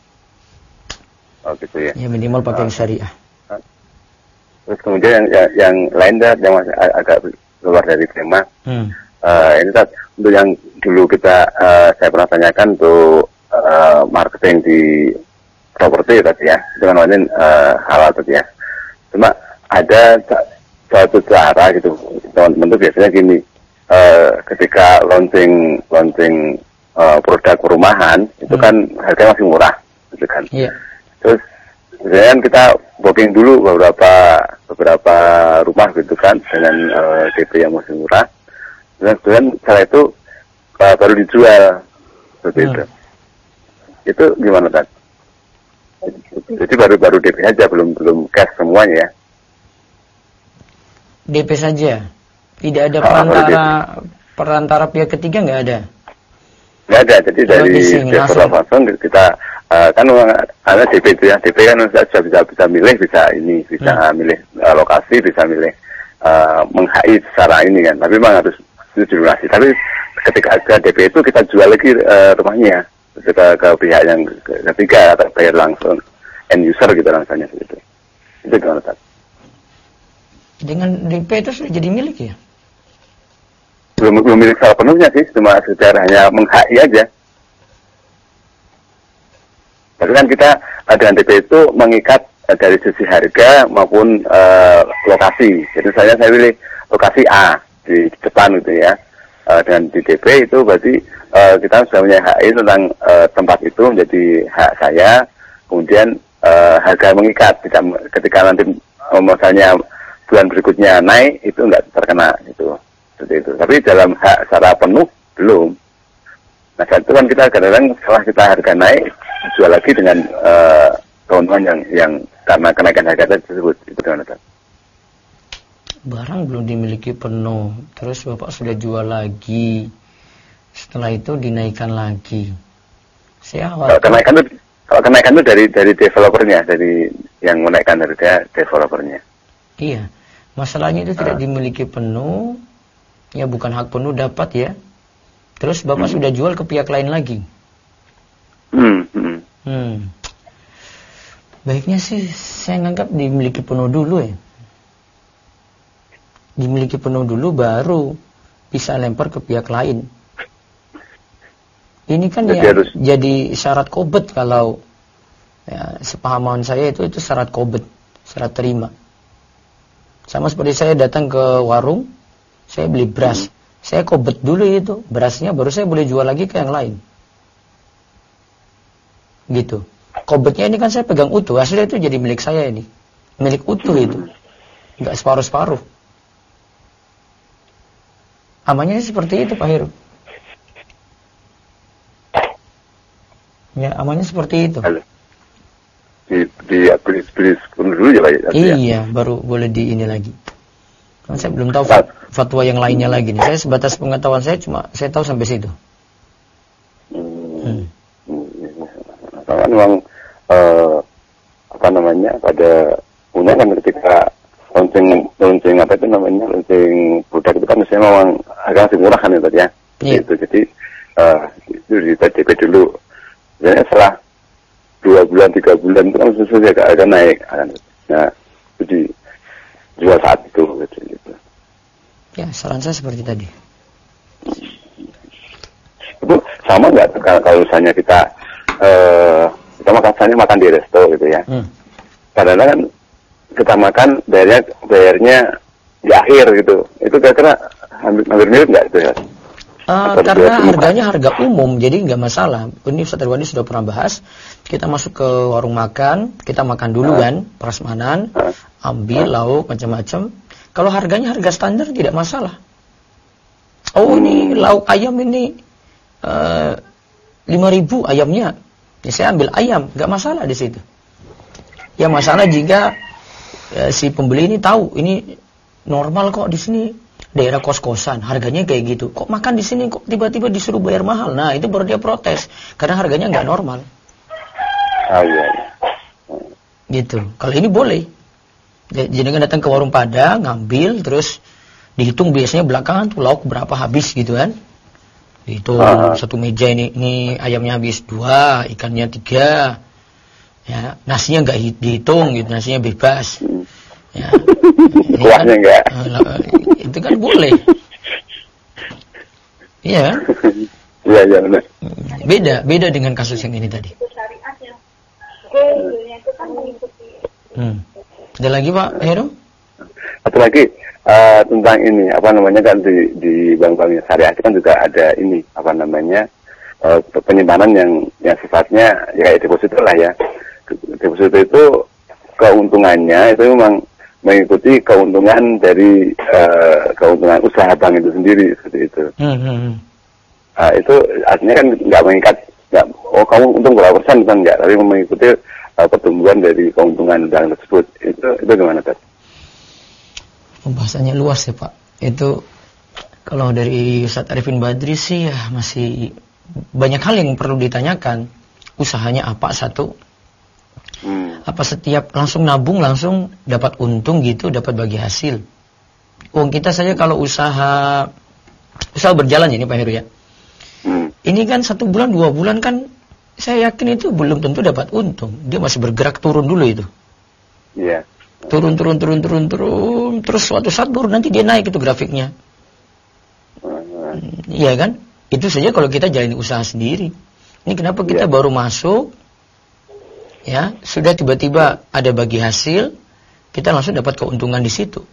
Oh gitu ya. Ya, minimal pakai yang syariah. Terus kemudian yang lain yang masih agak keluar dari tema. Ini untuk yang dulu saya pernah tanyakan untuk marketing di properti tadi ya, itu kan maknanya halal tadi ya. Cuma ada suatu cara gitu, teman-teman tuh biasanya gini, ketika launching produk perumahan itu kan harganya masih murah, gitu kan. Iya. Terus biasanya kan kita booking dulu beberapa rumah gitu kan dengan DP yang masih murah. Dan kemudian setelah itu baru dijual seperti itu. Itu gimana kan? Jadi baru DP aja, belum cash semuanya ya. DP saja. Tidak ada perantara pihak ketiga, nggak ada. Nggak ada. Jadi dari developer langsung kita kan ada DP itu ya. DP kan bisa milih, bisa milih lokasi, bisa milih meng-HI secara ini kan. Tapi memang harus itu lunasi. Tapi ketika ada DP itu kita jual lagi rumahnya ke pihak yang ketiga atau bayar langsung end user gitu langsungnya gitu. Itu gimana Tad? Dengan DP itu sudah jadi milik ya? Belum milik secara penuhnya sih, cuma sekedar hanya meng-HI aja. Tapi kan kita dengan DP itu mengikat dari sisi harga maupun lokasi. Jadi saya pilih lokasi A di depan gitu ya. Dan di DP itu berarti kita sudah punya HI tentang tempat itu menjadi hak saya. Kemudian harga mengikat, ketika nanti misalnya bulan berikutnya naik itu nggak terkena itu seperti itu. Tapi dalam hak secara penuh belum. Nah saat itu kan kita kadang-kadang setelah kita harga naik jual lagi dengan keuntungan yang karena kenaikan harga tersebut. Itu gimana Pak? Barang belum dimiliki penuh, terus Bapak sudah jual lagi, setelah itu dinaikkan lagi. Saya khawatir. Kalau kenaikan itu dari developernya, dari yang menaikkan harga developernya. Iya, masalahnya itu tidak dimiliki penuh, ya bukan hak penuh dapat ya. Terus Bapak sudah jual ke pihak lain lagi. Baiknya sih saya nganggap dimiliki penuh dulu ya. Dimiliki penuh dulu baru bisa lempar ke pihak lain. Ini kan jadi syarat qobd kalau ya, sepahaman saya itu syarat qobd, syarat terima. Sama seperti saya datang ke warung, saya beli beras, saya qobd dulu itu berasnya, baru saya boleh jual lagi ke yang lain. Gitu. Qobdnya ini kan saya pegang utuh, hasilnya itu jadi milik saya ini, milik utuh itu, nggak separuh-separuh. Amannya seperti itu Pak Heru. Ya, amannya seperti itu. Beli dulu ya Pak. Iya, baru boleh di ini lagi. Karena saya belum tahu fatwa yang lainnya lagi nih. Saya sebatas pengetahuan saya saya tahu sampai situ. Karena memang apa namanya pada punya kan ketika launching apa itu namanya launching produk itu kan misalnya memang agak masih murah kan itu ya. Itu jadi itu di DP dulu. Jadi setelah 2 bulan 3 bulan itu kan sesuai agak naik. Nah itu dijual saat itu gitu. Ya saran saya seperti tadi. Itu sama nggak kalau misalnya kita makan di resto gitu ya. Kadang-kadang kan kita makan bayarnya di akhir gitu. Itu kira-kira hampir mirip nggak itu ya? Karena harganya harga umum, jadi nggak masalah. Ini Ustaz Irwandi sudah pernah bahas. Kita masuk ke warung makan, kita makan dulu kan, prasmanan, ambil lauk macam-macam. Kalau harganya harga standar tidak masalah. Oh ini lauk ayam ini 5.000 ayamnya, ya saya ambil ayam, nggak masalah di situ. Ya masalah jika si pembeli ini tahu ini normal kok di sini. Daerah kos-kosan, harganya kayak gitu. Kok makan di sini kok tiba-tiba disuruh bayar mahal? Nah, itu baru dia protes karena harganya nggak normal. Iya. Gitu. Kalau ini boleh. Jadi kan datang ke warung Padang, ngambil, terus dihitung biasanya belakangan tuh lauk berapa habis gitu kan? Dihitung satu meja ini ayamnya habis 2, ikannya 3, ya nasinya nggak dihitung gitu, nasinya bebas. Ya, kuahnya kan, enggak. Itu kan boleh. Iya. Iya benar. Beda dengan kasus yang ini tadi. Itu syariat ya. Dunia itu kan mengikuti. Ada lagi Pak Heru? Satu lagi tentang ini apa namanya kan di bank-bank syariah kan juga ada ini apa namanya penyimpanan yang sifatnya ya kayak deposito lah ya. Deposito itu keuntungannya itu memang mengikuti keuntungan dari keuntungan usaha bank itu sendiri seperti itu. Itu artinya kan nggak mengikat, kamu untung berapa persen kan nggak, tapi mengikuti pertumbuhan dari keuntungan bank tersebut. Itu gimana Pak? Pembahasannya luas ya Pak. Itu kalau dari Ustaz Arifin Badri sih ya masih banyak hal yang perlu ditanyakan. Usahanya apa satu? Apa setiap langsung nabung langsung dapat untung gitu, dapat bagi hasil? Uang kita saja kalau usaha berjalan ya ini Pak Heru ya. Ini kan 1 bulan 2 bulan kan saya yakin itu belum tentu dapat untung. Dia masih bergerak turun dulu itu. Iya. Turun terus suatu saat baru nanti dia naik itu grafiknya. Iya kan? Itu saja kalau kita jalani usaha sendiri. Ini kenapa kita baru masuk ya, sudah tiba-tiba ada bagi hasil, kita langsung dapat keuntungan di situ.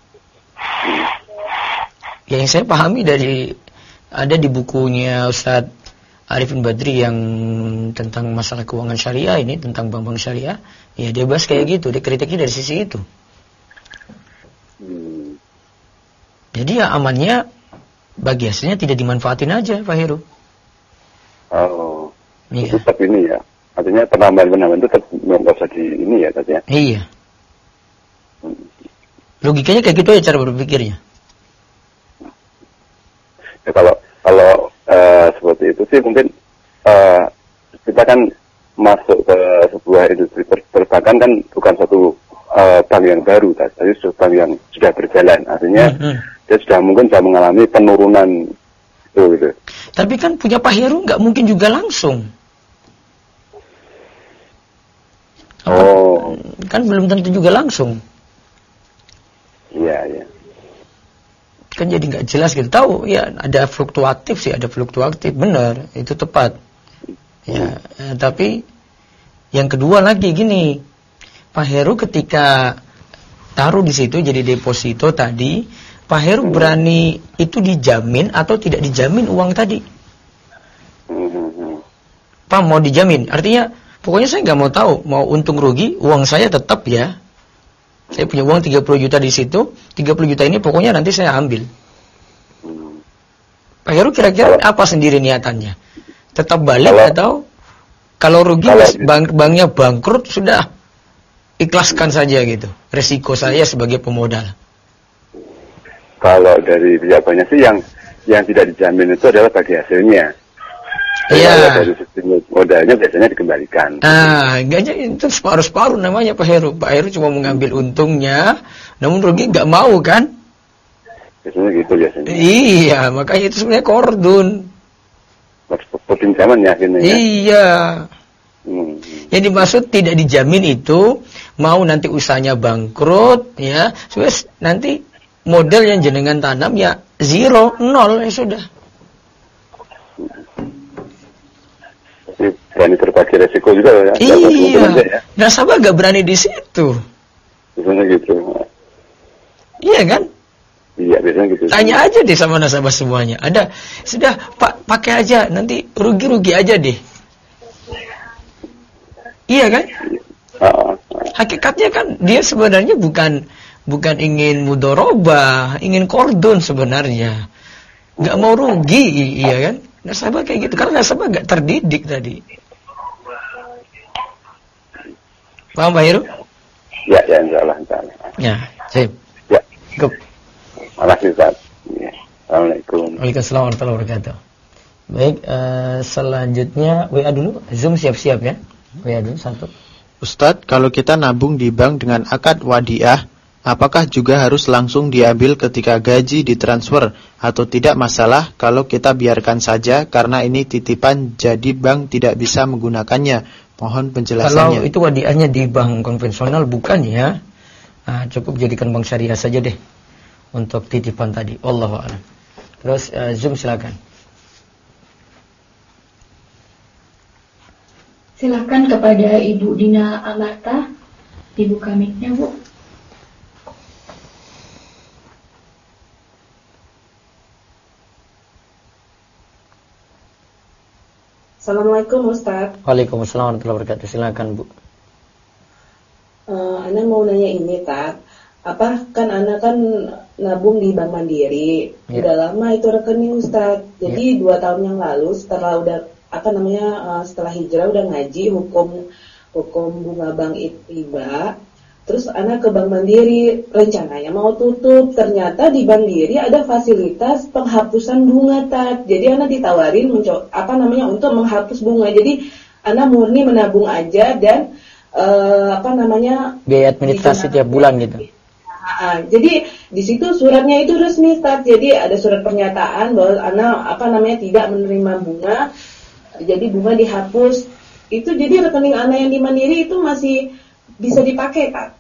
Yang saya pahami ada di bukunya Ustaz Arifin Badri yang tentang masalah keuangan syariah ini, tentang bank-bank syariah, ya dia bahas kayak gitu, dia kritiknya dari sisi itu. Jadi ya amannya bagi hasilnya tidak dimanfaatin aja, Pak Heru. Oh, Iya. tetap ini ya. Artinya penambahan itu tetap nggak usah di ini ya tadi ya. Iya. Logikanya kayak gitu aja cara berpikirnya. Ya, kalau seperti itu sih mungkin kita kan masuk ke sebuah industri perbankan kan bukan suatu bank yang baru, tapi suatu bank yang sudah berjalan. Artinya dia sudah mengalami penurunan gitu. Tapi kan punya Pak Heru nggak mungkin juga langsung. Kan belum tentu juga langsung. Iya. Kan jadi nggak jelas gitu. Tahu ya ada fluktuatif sih, ada fluktuatif, benar, itu tepat. Ya, tapi yang kedua lagi gini, Pak Heru ketika taruh di situ jadi deposito tadi, Pak Heru berani itu dijamin atau tidak dijamin uang tadi? Pak mau dijamin, artinya pokoknya saya nggak mau tahu, mau untung rugi, uang saya tetap ya. Saya punya uang 30 juta di situ, 30 juta ini pokoknya nanti saya ambil. Pak Heru kira-kira apa sendiri niatannya? Tetap balik atau kalau rugi banknya bangkrut sudah ikhlaskan saja gitu. Resiko saya sebagai pemodal. Kalau dari pejabatnya sih yang tidak dijamin itu adalah bagi hasilnya. Iya. Dari sisi modalnya biasanya dikembalikan. Enggaknya itu separuh-separuh namanya Pak Heru. Pak Heru cuma mengambil untungnya, namun rugi nggak mau kan? Biasanya gitu biasanya. Iya, makanya itu sebenarnya kordun. Pinjaman ya akhirnya. Iya. Yang dimaksud tidak dijamin itu mau nanti usahanya bangkrut ya, terus nanti modal yang jenengan tanam ya 0, 0 ya sudah. Berani berbagi resiko juga ya. Iya. Nasabah gak berani di situ. Biasanya gitu. Iya kan? Iya biasanya gitu. Tanya aja deh sama nasabah semuanya. Ada, sudah Pak pakai aja, nanti rugi-rugi aja deh. Iya kan? Hakikatnya kan dia sebenarnya bukan ingin mudorobah, ingin kordon sebenarnya. Gak mau rugi, iya kan? Nasabah kayak gitu, karena nasabah gak terdidik tadi. Paham Pak Heru? Ya, insya Allah. Ya, sip. Ya. Cukup. Makasih Ustaz. Ya. Assalamualaikum. Waalaikumsalam warahmatullahi wabarakatuh. Baik, selanjutnya WA dulu. Zoom siap-siap ya. WA dulu satu. Ustadz, kalau kita nabung di bank dengan akad wadiah, apakah juga harus langsung diambil ketika gaji ditransfer atau tidak masalah kalau kita biarkan saja karena ini titipan jadi bank tidak bisa menggunakannya? Mohon penjelasannya. Kalau itu wadiahnya di bank konvensional bukan ya, cukup jadikan bank syariah saja deh untuk titipan tadi. Wallahu a'lam. Terus Zoom silakan. Silakan kepada Ibu Dina Amarta, dibuka mic-nya Bu. Assalamualaikum Ustaz. Waalaikumsalam warahmatullahi wabarakatuh. Silakan Bu. Ana mau nanya ini Tat. Kan Ana kan nabung di Bank Mandiri. Ya. Udah lama itu rekening Ustaz. Jadi 2 tahun yang lalu setelah setelah hijrah udah ngaji hukum bunga bank riba. Terus Ana ke Bank Mandiri, rencananya mau tutup. Ternyata di Bank Mandiri ada fasilitas penghapusan bunga Tat. Jadi Ana ditawarin untuk menghapus bunga. Jadi Ana murni menabung aja dan biaya administrasi tiap bulan gitu. Jadi di situ suratnya itu resmi Tat. Jadi ada surat pernyataan bahwa Ana tidak menerima bunga. Jadi bunga dihapus. Itu jadi rekening Ana yang di Mandiri itu masih bisa dipakai Pak.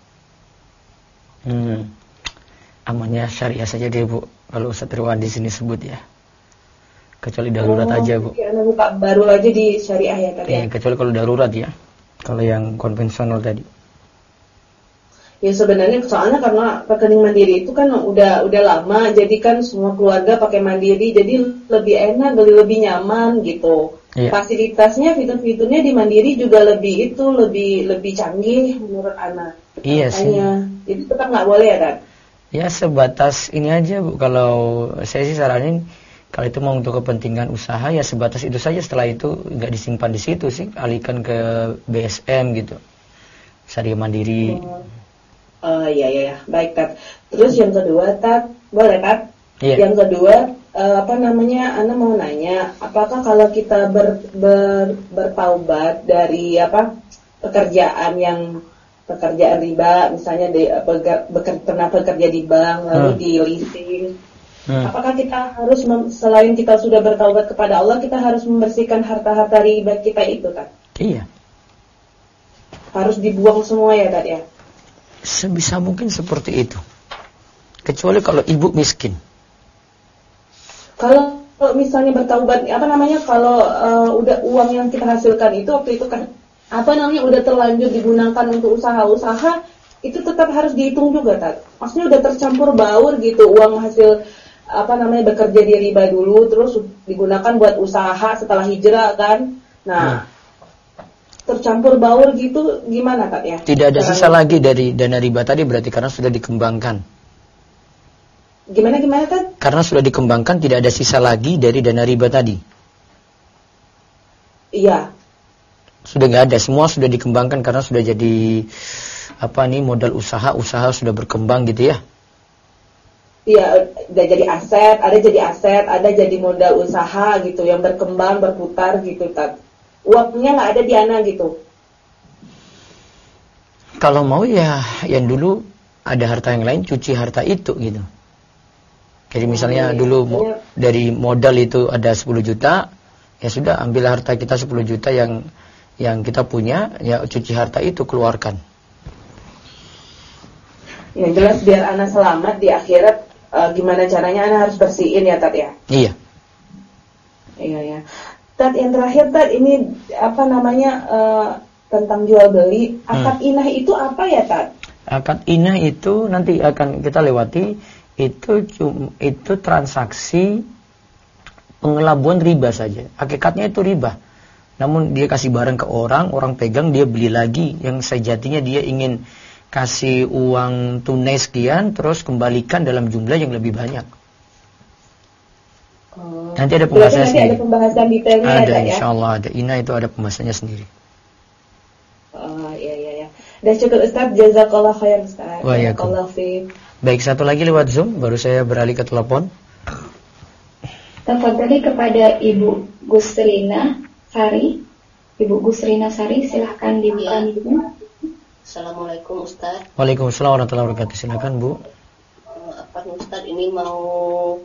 Amannya syariah saja deh Bu. Kalau Ustaz Ridwan di sini sebut ya. Kecuali darurat aja Bu. Anda buka baru aja di syariah ya Kak. Kecuali kalau darurat ya. Kalau yang konvensional tadi. Ya sebenarnya soalnya karena rekening Mandiri itu kan udah lama, jadi kan semua keluarga pakai Mandiri, jadi lebih enak, lebih nyaman gitu. Iya. Fasilitasnya, fitur-fiturnya di Mandiri juga lebih canggih menurut Ana. Iya sih. Jadi tetap nggak boleh ya kan? Ya sebatas ini aja Bu. Kalau saya sih saranin kalau itu mau untuk kepentingan usaha ya sebatas itu saja. Setelah itu nggak disimpan di situ sih, alihkan ke BSM gitu. Syariah Mandiri. Iya. Baik, Tat. Terus yang kedua, Tat, boleh, Tat? Iya. Yang kedua, Ana mau nanya, apakah kalau kita bertaubat dari pekerjaan riba, misalnya pernah bekerja di bank lalu di leasing, apakah kita harus selain kita sudah bertaubat kepada Allah, kita harus membersihkan harta-harta riba kita itu, Tat? Iya. Harus dibuang semua ya, Tat, ya? Sebisa mungkin seperti itu. Kecuali kalau ibu miskin. Kalau misalnya bertaubat, kalau udah uang yang kita hasilkan itu waktu itu kan udah terlanjur digunakan untuk usaha-usaha, itu tetap harus dihitung juga, Tat. Maksudnya udah tercampur baur gitu, uang hasil bekerja di riba dulu terus digunakan buat usaha setelah hijrah kan. Nah, tercampur baur gitu gimana, Tat, ya? Tidak ada sisa lagi dari dana riba tadi berarti karena sudah dikembangkan. Gimana, Tat? Karena sudah dikembangkan tidak ada sisa lagi dari dana riba tadi. Iya. Sudah nggak ada, semua sudah dikembangkan karena sudah jadi modal usaha sudah berkembang gitu ya. Iya, udah jadi aset, ada jadi modal usaha gitu yang berkembang, berputar gitu, Tat. Uangnya nggak ada di Ana gitu. Kalau mau ya yang dulu ada harta yang lain, cuci harta itu gitu. Jadi misalnya dulu dari modal itu ada 10 juta, ya sudah ambil harta kita 10 juta yang kita punya, ya cuci harta itu keluarkan. Yang jelas biar Ana selamat di akhirat, gimana caranya Ana harus bersihin ya, Tat, ya? Iya. Iya. Tat, yang terakhir, Tat, ini tentang jual beli. Akad inah itu apa ya, Tat? Akad inah itu nanti akan kita lewati. Itu transaksi pengelabuan riba saja. Hakikatnya itu riba. Namun dia kasih barang ke orang pegang, dia beli lagi. Yang sejatinya dia ingin kasih uang tunai sekian, terus kembalikan dalam jumlah yang lebih banyak. Nanti ada pembahasannya sendiri. Ada pembahasan detailnya ada ya? Insyaallah ada. Ina itu ada pembahasannya sendiri. Iya. Dan cukup, Ustaz, jazakallah khair, Ustaz. Waalaikumsalam. Baik, satu lagi lewat Zoom, baru saya beralih ke telepon. Tafadhali kepada Ibu Gusrina Sari. Ibu Gusrina Sari, silahkan dibuka miknya. Assalamualaikum, Ustaz. Waalaikumsalam warahmatullahi wabarakatuh. Silakan, Bu. Ustaz, ini mau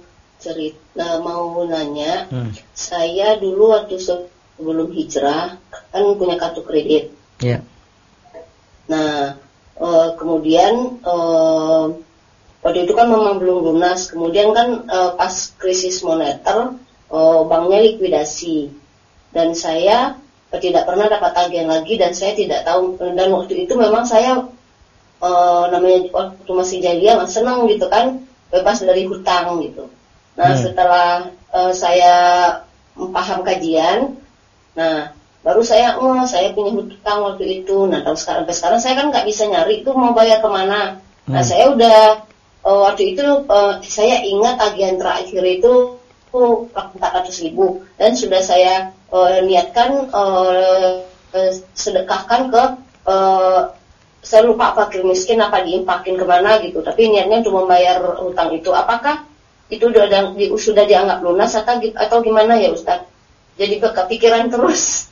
nanya. Saya dulu waktu sebelum hijrah kan punya kartu kredit. Iya. Nah, kemudian waktu itu kan memang belum lunas. Kemudian kan pas krisis moneter, banknya likuidasi. Dan saya tidak pernah dapat tagihan lagi dan saya tidak tahu. Dan waktu itu memang saya namanya waktu masih jahiliyah senang gitu kan, bebas dari hutang gitu. Nah, setelah saya paham kajian, nah baru saya punya hutang waktu itu. Nah, sampai sekarang saya kan nggak bisa nyari itu mau bayar kemana. Nah, saya udah waktu itu saya ingat tagihan terakhir itu 400.000 dan sudah saya niatkan sedekahkan ke saya lupa fakir miskin apa diimpakin kemana gitu. Tapi niatnya untuk membayar hutang itu. Apakah itu sudah dianggap lunas atau gimana ya, Ustaz? Jadi kepikiran terus.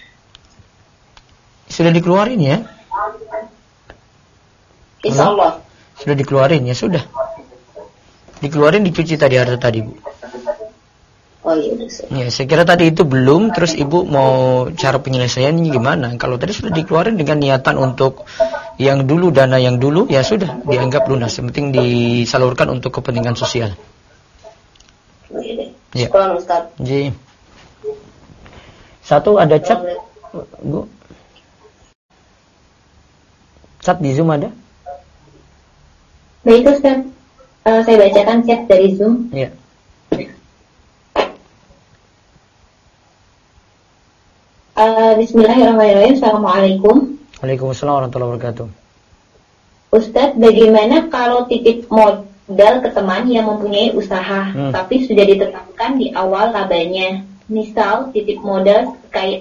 Sudah dikeluarin ya? Insya Allah. Sudah dikeluarin ya, sudah. Dikeluarin, dicuci tadi harta tadi, Bu. Oh iya. Ya, saya kira tadi itu belum, terus Ibu mau cara penyelesaiannya gimana? Kalau tadi sudah dikeluarin dengan niatan untuk yang dulu, dana yang dulu, ya sudah dianggap lunas. Yang penting disalurkan untuk kepentingan sosial. Ya. Ji. Satu ada chat, Bu. Chat di Zoom ada? Baik, Ustaz. Saya bacakan chat dari Zoom. Iya. Bismillahirrahmanirrahim. Assalamualaikum. Waalaikumsalam warahmatullahi wabarakatuh. Ustadz, bagaimana kalau titip modal ke teman yang mempunyai usaha, tapi sudah ditetapkan di awal labanya? Misal titip modal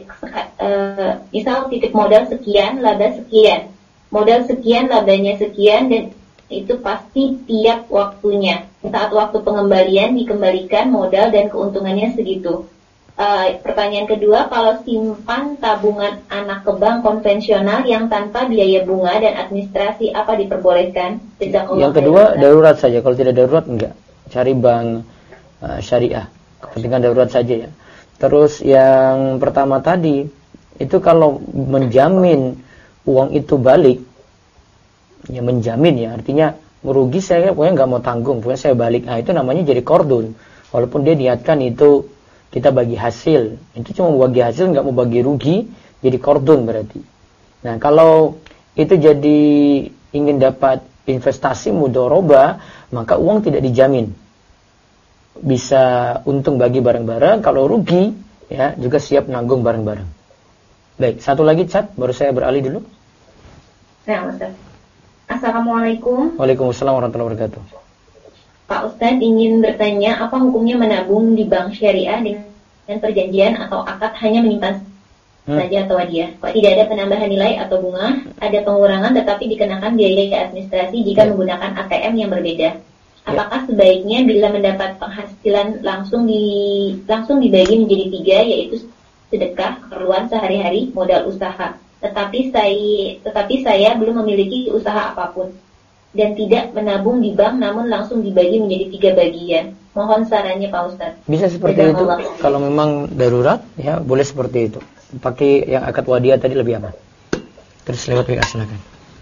sekian, laba sekian. Modal sekian, labanya sekian, dan itu pasti tiap waktunya. Saat waktu pengembalian dikembalikan modal dan keuntungannya segitu. Pertanyaan kedua, kalau simpan tabungan anak ke bank konvensional yang tanpa biaya bunga dan administrasi, apa diperbolehkan? Yang kedua, darurat saja. Kalau tidak darurat, enggak. Cari bank syariah. Kepentingan darurat saja ya. Terus yang pertama tadi, itu kalau menjamin uang itu balik, ya menjamin ya, artinya merugi saya pokoknya nggak mau tanggung, pokoknya saya balik. Nah itu namanya jadi kordun. Walaupun dia niatkan itu kita bagi hasil, itu cuma bagi hasil, nggak mau bagi rugi, jadi kordun berarti. Nah kalau itu jadi ingin dapat investasi mudoroba, maka uang tidak dijamin. Bisa untung bagi bareng-bareng, kalau rugi ya juga siap nanggung bareng-bareng. Baik, satu lagi chat, baru saya beralih dulu. Nah, Ustaz. Assalamualaikum. Waalaikumsalam warahmatullahi wabarakatuh. Pak Ustadz ingin bertanya, apa hukumnya menabung di bank syariah dengan perjanjian atau akad hanya menyimpan saja atau hadiah? Kok tidak ada penambahan nilai atau bunga? Ada pengurangan tetapi dikenakan biaya administrasi jika menggunakan ATM yang berbeda. Apakah sebaiknya bila mendapat penghasilan langsung dibagi menjadi 3, yaitu sedekah, keperluan sehari-hari, modal usaha. Tetapi saya belum memiliki usaha apapun dan tidak menabung di bank, namun langsung dibagi menjadi 3 bagian. Mohon sarannya Pak Ustadz. Bisa seperti itu. Kalau memang darurat ya boleh seperti itu. Pakai yang akad wadiah tadi lebih aman. Terus lewat WA silakan.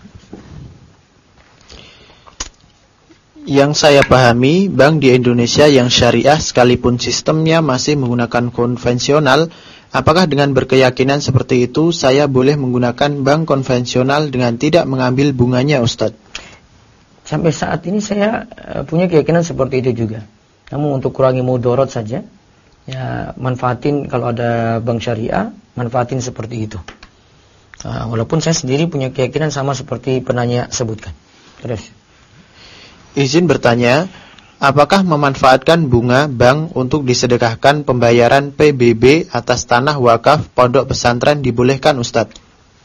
Yang saya pahami, bank di Indonesia yang syariah sekalipun sistemnya masih menggunakan konvensional, apakah dengan berkeyakinan seperti itu saya boleh menggunakan bank konvensional dengan tidak mengambil bunganya, Ustadz? Sampai saat ini saya punya keyakinan seperti itu juga. Namun untuk kurangi mudorot saja, ya manfaatin kalau ada bank syariah, manfaatin seperti itu. Walaupun saya sendiri punya keyakinan sama seperti penanya sebutkan. Terus. Izin bertanya, apakah memanfaatkan bunga bank untuk disedekahkan pembayaran PBB atas tanah wakaf pondok pesantren dibolehkan, Ustadz?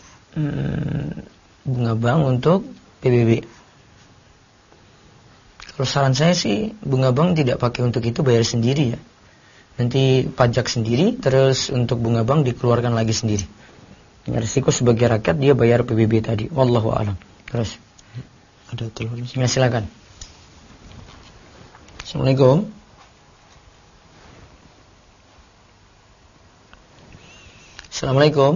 Bunga bank untuk PBB. Kalau saran saya sih, bunga bank tidak pakai untuk itu, bayar sendiri ya. Nanti pajak sendiri, terus untuk bunga bank dikeluarkan lagi sendiri. Risiko sebagai rakyat dia bayar PBB tadi. Wallahu a'lam. Terus. Ada telepon. Ya, silakan. Assalamualaikum. Assalamualaikum.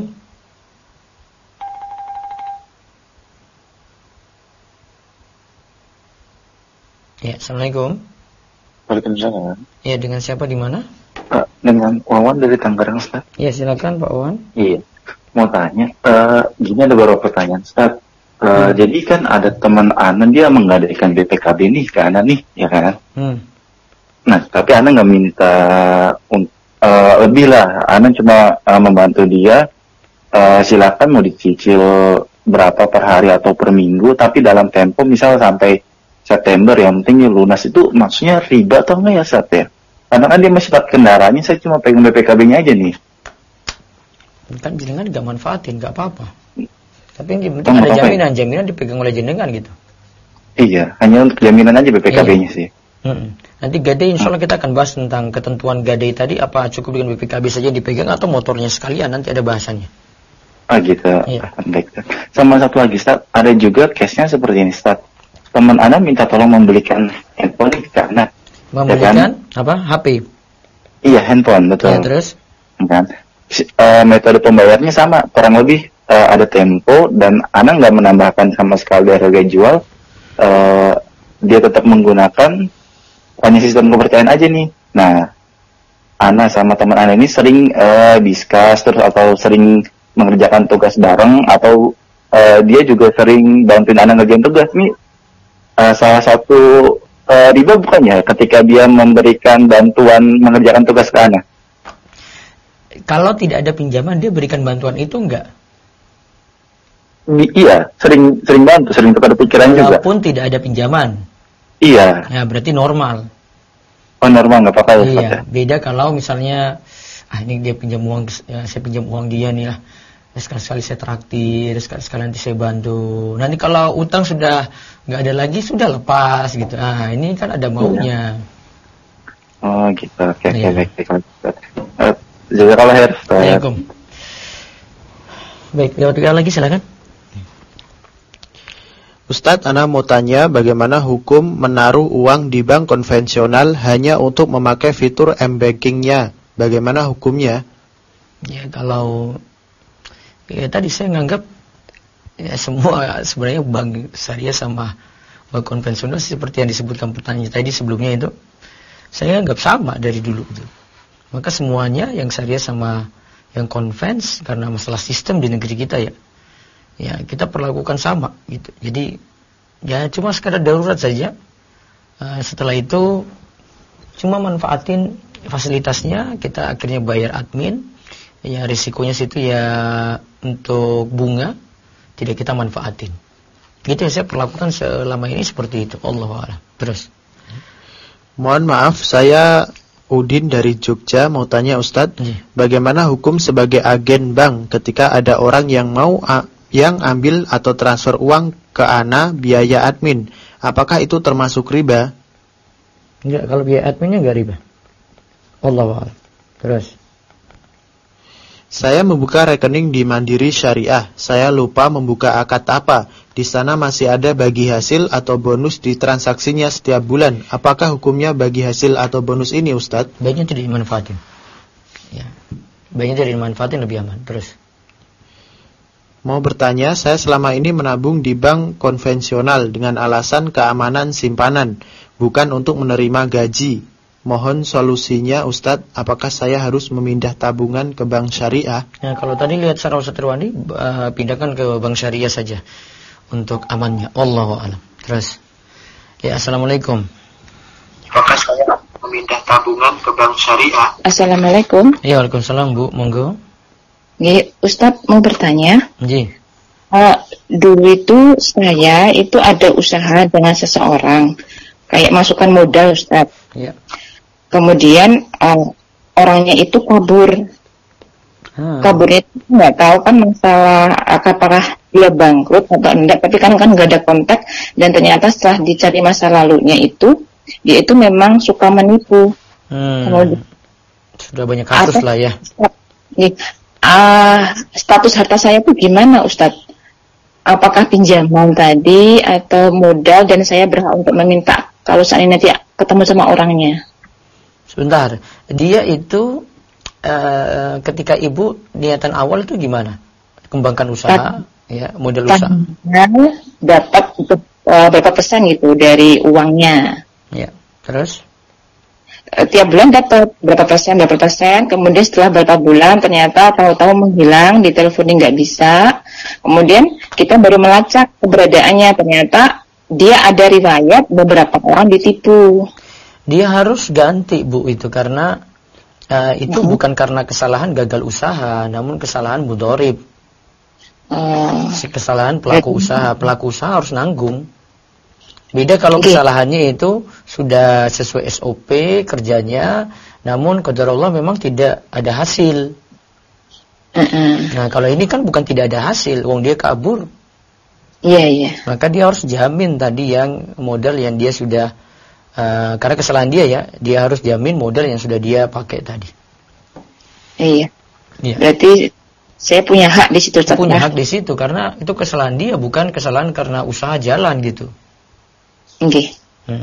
Ya, assalamualaikum. Waalaikumsalam. Ya, dengan siapa di mana? Dengan Wawan dari Tangerang, Ustaz. Ya, silakan Pak Wawan. Iya. Mau tanya, gini ada beberapa pertanyaan, Ustaz. Jadi kan ada teman Ana, dia menggadaikan BPKB nih ke Ana nih, ya kan? Nah, tapi Ana nggak minta lebih lah. Ana cuma membantu dia, silakan mau dicicil berapa per hari atau per minggu, tapi dalam tempo misal sampai September, yang penting lunas. Itu maksudnya riba atau enggak ya, Ustaz ya? Karena kan dia masih dapat kendaraannya, saya cuma pegang BPKB-nya aja nih. Kan jenengan nggak manfaatin, nggak apa-apa. Tapi yang penting ada jaminan dipegang oleh jenengan gitu. Iya, hanya untuk jaminan aja BPKB-nya sih. Nanti gadai insya Allah kita akan bahas tentang ketentuan gadai tadi, apa cukup dengan BPKB saja dipegang atau motornya sekalian, nanti ada bahasannya. Gitu. Iya. Baik. Sama satu lagi, Ustaz, ada juga case-nya seperti ini, Ustaz. Teman Ana minta tolong membelikan handphone ke anak. Membelikan ya kan? Apa? HP? Iya, handphone, betul. Ya, terus? Kan? Metode pembayarnya sama, kurang lebih ada tempo, dan Ana nggak menambahkan sama sekali harga jual. Dia tetap menggunakan hanya sistem kepercayaan aja nih. Nah, Ana sama teman Ana ini sering discuss terus, atau sering mengerjakan tugas bareng, atau dia juga sering bantuin Ana ngerjain tugas nih. Salah satu riba bukan ya ketika dia memberikan bantuan mengerjakan tugas ke Ana? Kalau tidak ada pinjaman, dia berikan bantuan itu enggak? Iya, sering bantu, sering tukar pikiran juga. Walaupun tidak ada pinjaman. Iya. Ya, berarti normal. Oh, normal, nggak apa-apa. Iya, beda kalau misalnya, ini dia pinjam uang, ya, saya pinjam uang dia nih lah. Sekali-sekali saya traktir, sekali-sekali nanti saya bantu. Nanti kalau utang sudah nggak ada lagi, sudah lepas gitu. Ini kan ada maunya. Oh gitu, oke, baik. Jazakallah khair. Assalamualaikum. Baik, lewat lagi silakan. Ustadz, Ana mau tanya bagaimana hukum menaruh uang di bank konvensional hanya untuk memakai fitur M-Banking-nya. Bagaimana hukumnya? Ya kalau tadi saya nganggap ya semua sebenarnya bank syariah sama bank konvensional seperti yang disebutkan pertanyaan tadi sebelumnya itu, saya anggap sama dari dulu itu. Maka semuanya yang syariah sama yang konvens karena masalah sistem di negeri kita ya kita perlakukan sama gitu. Jadi ya cuma sekadar darurat saja. Setelah itu cuma manfaatin fasilitasnya, kita akhirnya bayar admin. Ya risikonya situ ya untuk bunga tidak kita manfaatin. Gitu yang saya perlakukan selama ini seperti itu. Allahu a'lam. Terus. Mohon maaf, saya Udin dari Jogja mau tanya Ustadz, bagaimana hukum sebagai agen bank ketika ada orang yang yang ambil atau transfer uang ke Ana biaya admin? Apakah itu termasuk riba? Enggak, kalau biaya adminnya enggak riba. Allahu a'lam. Terus. Saya membuka rekening di Mandiri Syariah. Saya lupa membuka akad apa. Di sana masih ada bagi hasil atau bonus di transaksinya setiap bulan. Apakah hukumnya bagi hasil atau bonus ini, Ustadz? Baiknya tidak dimanfaatin. Ya. Baiknya tidak dimanfaatin, lebih aman. Terus. Mau bertanya, saya selama ini menabung di bank konvensional dengan alasan keamanan simpanan, bukan untuk menerima gaji. Mohon solusinya Ustadz, apakah saya harus memindah tabungan ke bank syariah? Ya, kalau tadi lihat Sarah Ustadz Irwandi, pindahkan ke bank syariah saja untuk amannya. Allahu a'lam. Terus. Ya, Assalamualaikum. Apakah saya memindah tabungan ke bank syariah? Assalamualaikum. Ya, waalaikumsalam Bu, monggo. Ustadz mau bertanya. Ji. Dulu itu saya itu ada usaha dengan seseorang, kayak masukkan modal Ustadz. Ya. Kemudian orangnya itu kabur. Kaburnya itu nggak tahu kan masalah apakah dia bangkrut atau enggak, tapi kan nggak ada kontak, dan ternyata setelah dicari masa lalunya itu dia itu memang suka menipu. Kemudian, sudah banyak kasus lah ya. Status harta saya itu gimana Ustadz? Apakah pinjaman tadi atau modal, dan saya berhak untuk meminta kalau saat ini nanti ketemu sama orangnya? Sebentar, dia itu ketika ibu niatan awal itu gimana? Kembangkan usaha, ya modal usaha. Dapat berapa persen gitu dari uangnya? Ya, terus? Tiap bulan dapat berapa persen, kemudian setelah berapa bulan ternyata tahu-tahu menghilang, diteleponin nggak bisa. Kemudian kita baru melacak keberadaannya, ternyata dia ada riwayat beberapa orang ditipu. Dia harus ganti Bu itu karena itu bukan karena kesalahan gagal usaha, namun kesalahan mudharib. Kesalahan pelaku usaha harus nanggung. Beda kalau kesalahannya itu sudah sesuai SOP kerjanya, namun qadarullah memang tidak ada hasil. Nah, kalau ini kan bukan tidak ada hasil, wong dia kabur. Iya. Maka dia harus jamin tadi yang modal yang dia sudah karena kesalahan dia harus jamin modal yang sudah dia pakai tadi. Iya. Berarti saya punya hak di situ. Punya hak di situ karena itu kesalahan dia, bukan kesalahan karena usaha jalan gitu. Oke.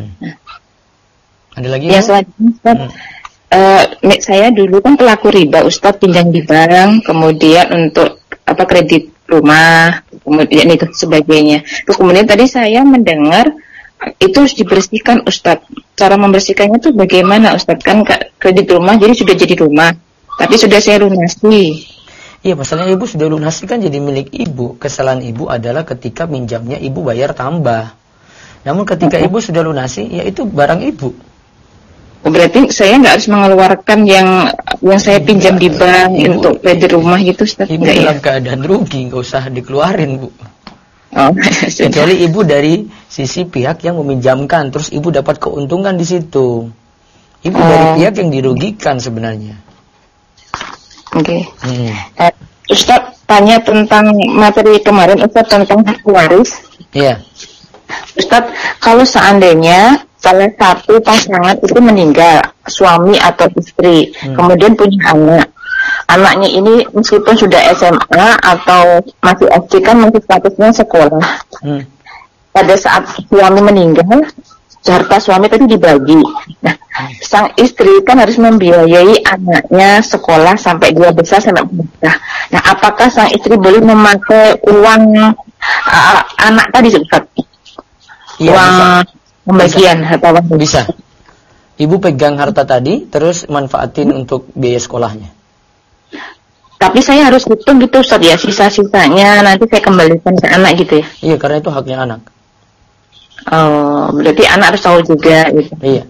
Ada lagi? Ya, selanjutnya saya dulu kan pelaku riba Ustadz, pinjam di bank, kemudian untuk kredit rumah, kemudian itu sebagainya. Terus kemudian tadi saya mendengar itu harus dibersihkan Ustadz. Cara membersihkannya itu bagaimana Ustadz? Kan kredit rumah jadi sudah jadi rumah, tapi sudah saya lunasi. Iya, masalahnya ibu sudah lunasi kan jadi milik ibu. Kesalahan ibu adalah ketika minjamnya ibu bayar tambah. Namun ketika ibu sudah lunasi, ya itu barang ibu. Berarti saya nggak harus mengeluarkan yang saya pinjam di bank untuk kredit rumah gitu, Ustaz? Ibu dalam keadaan rugi, nggak usah dikeluarin, Bu. Oh, kecuali ibu dari sisi pihak yang meminjamkan, terus ibu dapat keuntungan di situ. Ibu dari pihak yang dirugikan sebenarnya. Oke. Ustaz tanya tentang materi kemarin, Ustaz, tentang hak waris. Iya. Ustaz, kalau seandainya salah satu pasangan itu meninggal, suami atau istri, kemudian punya anak. Anaknya ini meskipun sudah SMA atau masih SD kan masih statusnya sekolah. Pada saat suami meninggal, harta suami tadi dibagi. Nah, sang istri kan harus membiayai anaknya sekolah sampai dia besar sampai menikah. Nah, apakah sang istri boleh memakai uang anak tadi, Ustaz? Iya, uang bisa. Pembagian harta warisan. Bisa. Ibu pegang harta tadi, terus manfaatin untuk biaya sekolahnya. Tapi saya harus hitung gitu, Ustaz, ya, sisa-sisanya nanti saya kembalikan ke anak gitu ya? Iya, karena itu haknya anak. Oh, berarti anak harus tahu juga gitu. Iya.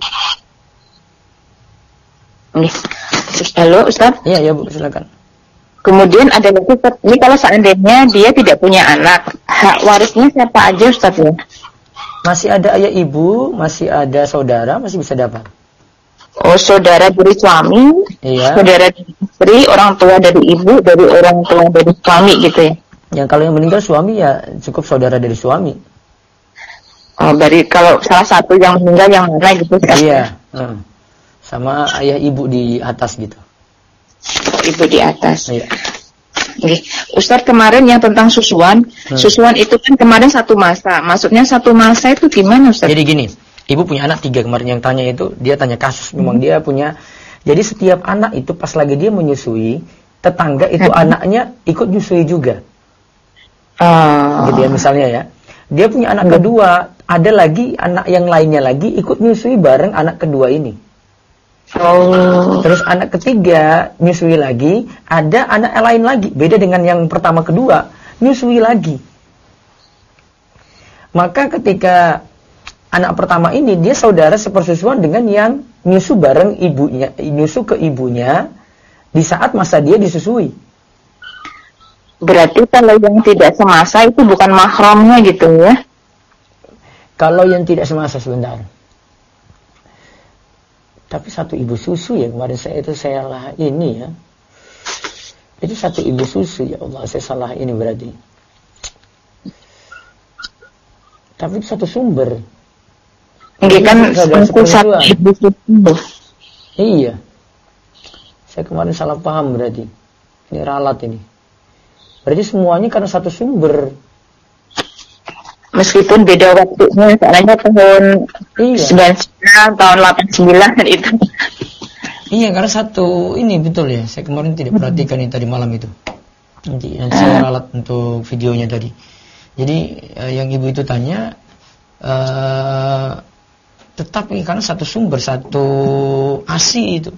Terus, halo, Ustaz? Iya, Bu, silakan. Kemudian ada lagi, Ustaz, ini kalau seandainya dia tidak punya anak, hak warisnya siapa aja, Ustaz, ya? Masih ada ayah ibu, masih ada saudara, masih bisa dapat. Oh, saudara dari suami, iya. Saudara dari istri, orang tua dari ibu, dari orang tua dari suami gitu ya? Yang kalau yang meninggal suami ya cukup saudara dari suami. Oh, dari kalau salah satu yang meninggal yang mana gitu? Iya. Sama ayah ibu di atas gitu. Ibu di atas. Iya. Oke, Ustadz, kemarin yang tentang susuan, susuan itu kan kemarin satu masa. Maksudnya satu masa itu gimana, Ustadz? Jadi gini, ibu punya anak 3 kemarin yang tanya itu, dia tanya kasus, memang dia punya. Jadi setiap anak itu pas lagi dia menyusui, tetangga itu anaknya ikut nyusui juga. Gitu ya misalnya ya. Dia punya anak kedua, ada lagi anak yang lainnya lagi ikut nyusui bareng anak kedua ini. Terus anak ketiga nyusui lagi, ada anak lain lagi, beda dengan yang pertama kedua, nyusui lagi. Maka ketika anak pertama ini dia saudara sepersusuan dengan yang nyusu bareng ibunya, nyusu ke ibunya di saat masa dia disusui. Berarti kalau yang tidak semasa itu bukan mahramnya gitu ya? Kalau yang tidak semasa, sebentar. Tapi satu ibu susu ya, kemarin saya salah ini ya. Itu satu ibu susu, ya Allah, saya salah ini berarti. Tapi itu satu sumber. Ini kan satu ibu susu. Iya. Saya kemarin salah paham berarti. Ini ralat ini. Berarti semuanya karena satu sumber. Meskipun beda waktunya, soalnya tahun 99, tahun 89 itu. Iya, karena satu ini betul ya. Saya kemarin tidak perhatikan ini tadi malam itu. Nanti saya ralat untuk videonya tadi. Jadi yang ibu itu tanya, tetap ini karena satu sumber, satu ASI itu.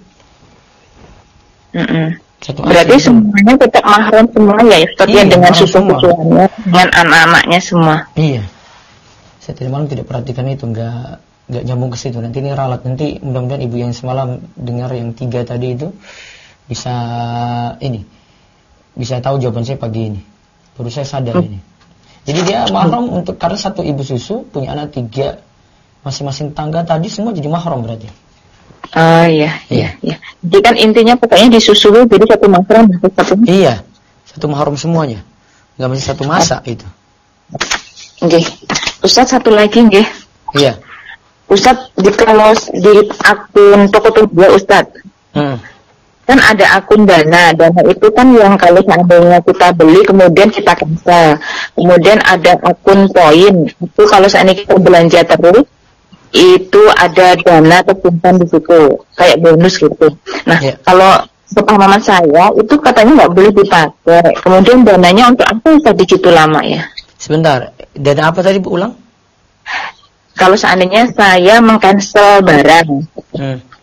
Berarti semuanya tetap mahram semua ya, Ustaz, dengan susu-susuannya, dengan anak-anaknya semua. Iya. Saya tadi malam tidak perhatikan itu, nggak nyambung ke situ. Nanti ini ralat, nanti mudah-mudahan ibu yang semalam dengar yang 3 tadi itu bisa tahu jawaban saya pagi ini. Baru saya sadar ini. Jadi dia mahram untuk karena satu ibu susu punya anak 3, masing-masing tangga tadi semua jadi mahram berarti. Oh iya. Jadi kan intinya pokoknya disusui jadi satu mahram. Iya, satu mahram semuanya. Nggak mesti satu masa itu. Oke. Ustaz, satu lagi nggih. Iya. Ustaz, kalau di akun Tokopedia Ustaz, kan ada akun Dana itu kan yang kalau seandainya kita beli kemudian kita cancel. Kemudian ada akun Poin, itu kalau seandainya kita belanja terus, itu ada dana tersimpan di situ, kayak bonus gitu. Nah, kalau sepemahaman saya itu katanya nggak boleh dipakai. Kemudian dananya untuk apa bisa begitu lama ya? Sebentar, dana apa tadi Bu, ulang? Kalau seandainya saya mengcancel barang,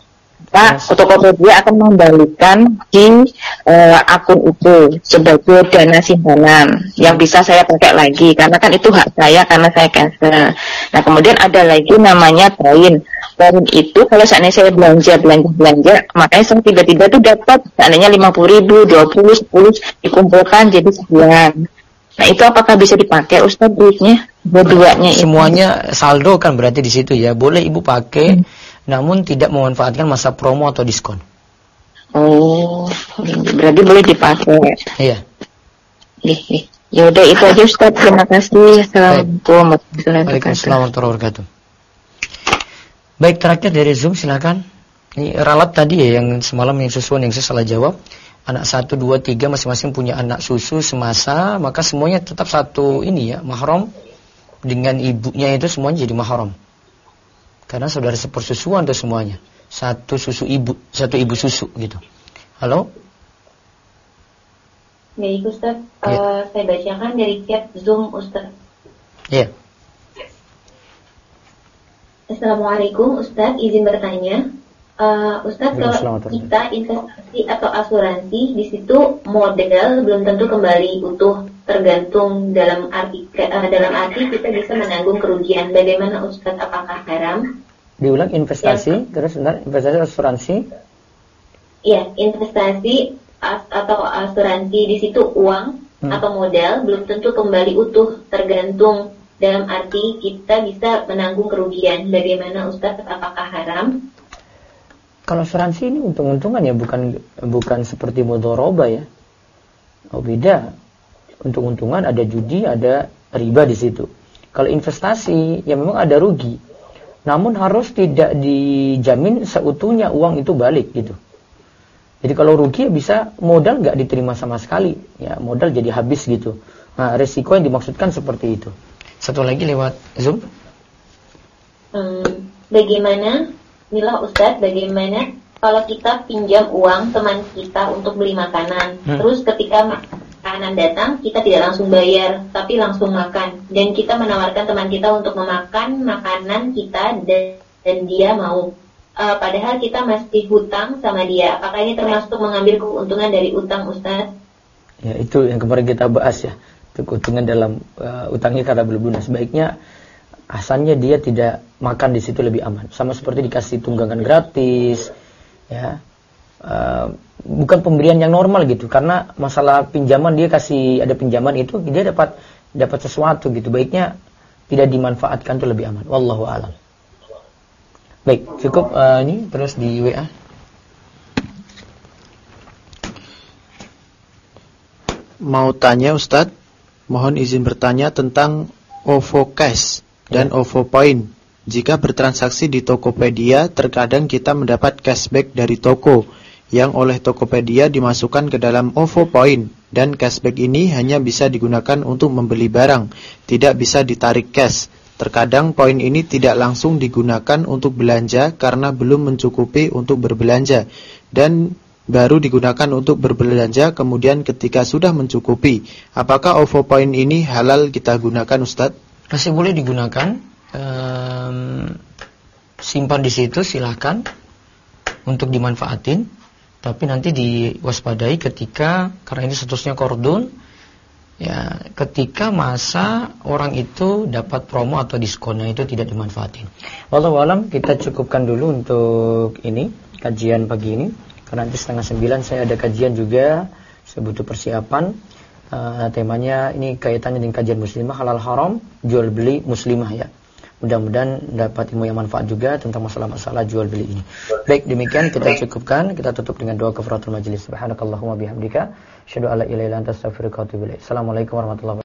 maka Tokopedia akan mengembalikan di akun itu sebagai dana simpanan yang bisa saya pakai lagi, karena kan itu hak saya karena saya cancel. Nah kemudian ada lagi namanya poin. Poin itu kalau seandainya saya belanja, makanya saya tiba-tiba tuh dapat seandainya 50.000, 20, 10 dikumpulkan jadi sekian. Nah itu apakah bisa dipakai Ustaz duitnya? Dua-duanya semuanya saldo kan berarti di situ ya. Boleh Ibu pakai, namun tidak memanfaatkan masa promo atau diskon. Oh, berarti boleh dipakai. Iya. Ya udah itu aja Ustaz. Terima kasih. Assalamualaikum warahmatullahi wabarakatuh. Baik, terakhir dari Zoom silakan. Ini ralat tadi ya yang semalam yang susuan yang saya salah jawab. Anak 1, 2, 3 masing-masing punya anak susu semasa, maka semuanya tetap satu ini ya, mahram dengan ibunya itu semuanya jadi mahram. Karena saudara sepersusuan tuh semuanya. Satu ibu susu gitu. Halo? Baik Ustaz, saya bacakan dari chat Zoom Ustaz. Iya. Assalamualaikum Ustaz, izin bertanya. Ustaz, kalau kita investasi atau asuransi, di situ modal belum tentu kembali utuh, tergantung dalam arti kita bisa menanggung kerugian. Bagaimana Ustaz, apakah haram? Diulang investasi, terus investasi asuransi? Iya, investasi atau asuransi di situ uang atau modal belum tentu kembali utuh, tergantung dalam arti kita bisa menanggung kerugian. Bagaimana Ustaz, apakah haram? Kalau asuransi ini untung-untungan ya, bukan seperti mudharabah ya. Oh beda. Untung-untungan ada judi, ada riba di situ. Kalau investasi ya memang ada rugi. Namun harus tidak dijamin seutuhnya uang itu balik gitu. Jadi kalau rugi ya bisa modal nggak diterima sama sekali. Ya modal jadi habis gitu. Nah resiko yang dimaksudkan seperti itu. Satu lagi lewat Zoom. Bagaimana Mila Ustadz, bagaimana kalau kita pinjam uang teman kita untuk beli makanan, terus ketika makanan datang, kita tidak langsung bayar, tapi langsung makan, dan kita menawarkan teman kita untuk memakan makanan kita dan dia mau, padahal kita masih hutang sama dia. Apakah ini termasuk mengambil keuntungan dari utang Ustadz? Ya itu yang kemarin kita bahas ya, keuntungan dalam utangnya karena belum lunas. Sebaiknya asalnya dia tidak makan di situ lebih aman. Sama seperti dikasih tunggangan gratis, ya, bukan pemberian yang normal gitu. Karena masalah pinjaman dia kasih ada pinjaman itu dia dapat sesuatu gitu. Baiknya tidak dimanfaatkan itu lebih aman. Wallahu a'lam. Baik, cukup ini terus di WA. Mau tanya Ustadz, mohon izin bertanya tentang OVO Cash dan OVO Point. Jika bertransaksi di Tokopedia, terkadang kita mendapat cashback dari toko yang oleh Tokopedia dimasukkan ke dalam OVO Point, dan cashback ini hanya bisa digunakan untuk membeli barang, tidak bisa ditarik cash. Terkadang poin ini tidak langsung digunakan untuk belanja karena belum mencukupi untuk berbelanja, dan baru digunakan untuk berbelanja kemudian ketika sudah mencukupi. Apakah OVO Point ini halal kita gunakan Ustadz? Masih boleh digunakan, simpan di situ silakan untuk dimanfaatin, tapi nanti diwaspadai ketika, karena ini statusnya kordon, ya ketika masa orang itu dapat promo atau diskonnya itu tidak dimanfaatin. Wallahu a'lam, kita cukupkan dulu untuk ini kajian pagi ini, karena nanti 8:30 saya ada kajian juga, saya butuh persiapan. Temanya ini kaitannya dengan kajian muslimah halal haram, jual beli muslimah ya. Mudah-mudahan dapat ilmu yang manfaat juga tentang masalah-masalah jual beli ini. Baik, demikian kita cukupkan, kita tutup dengan doa kafaratul majelis. Subhanakallahumma bihamdika, asyhadu alla ilaha illa anta astaghfiruka wa atubu ilaik. Assalamualaikum warahmatullahi wabarakatuh.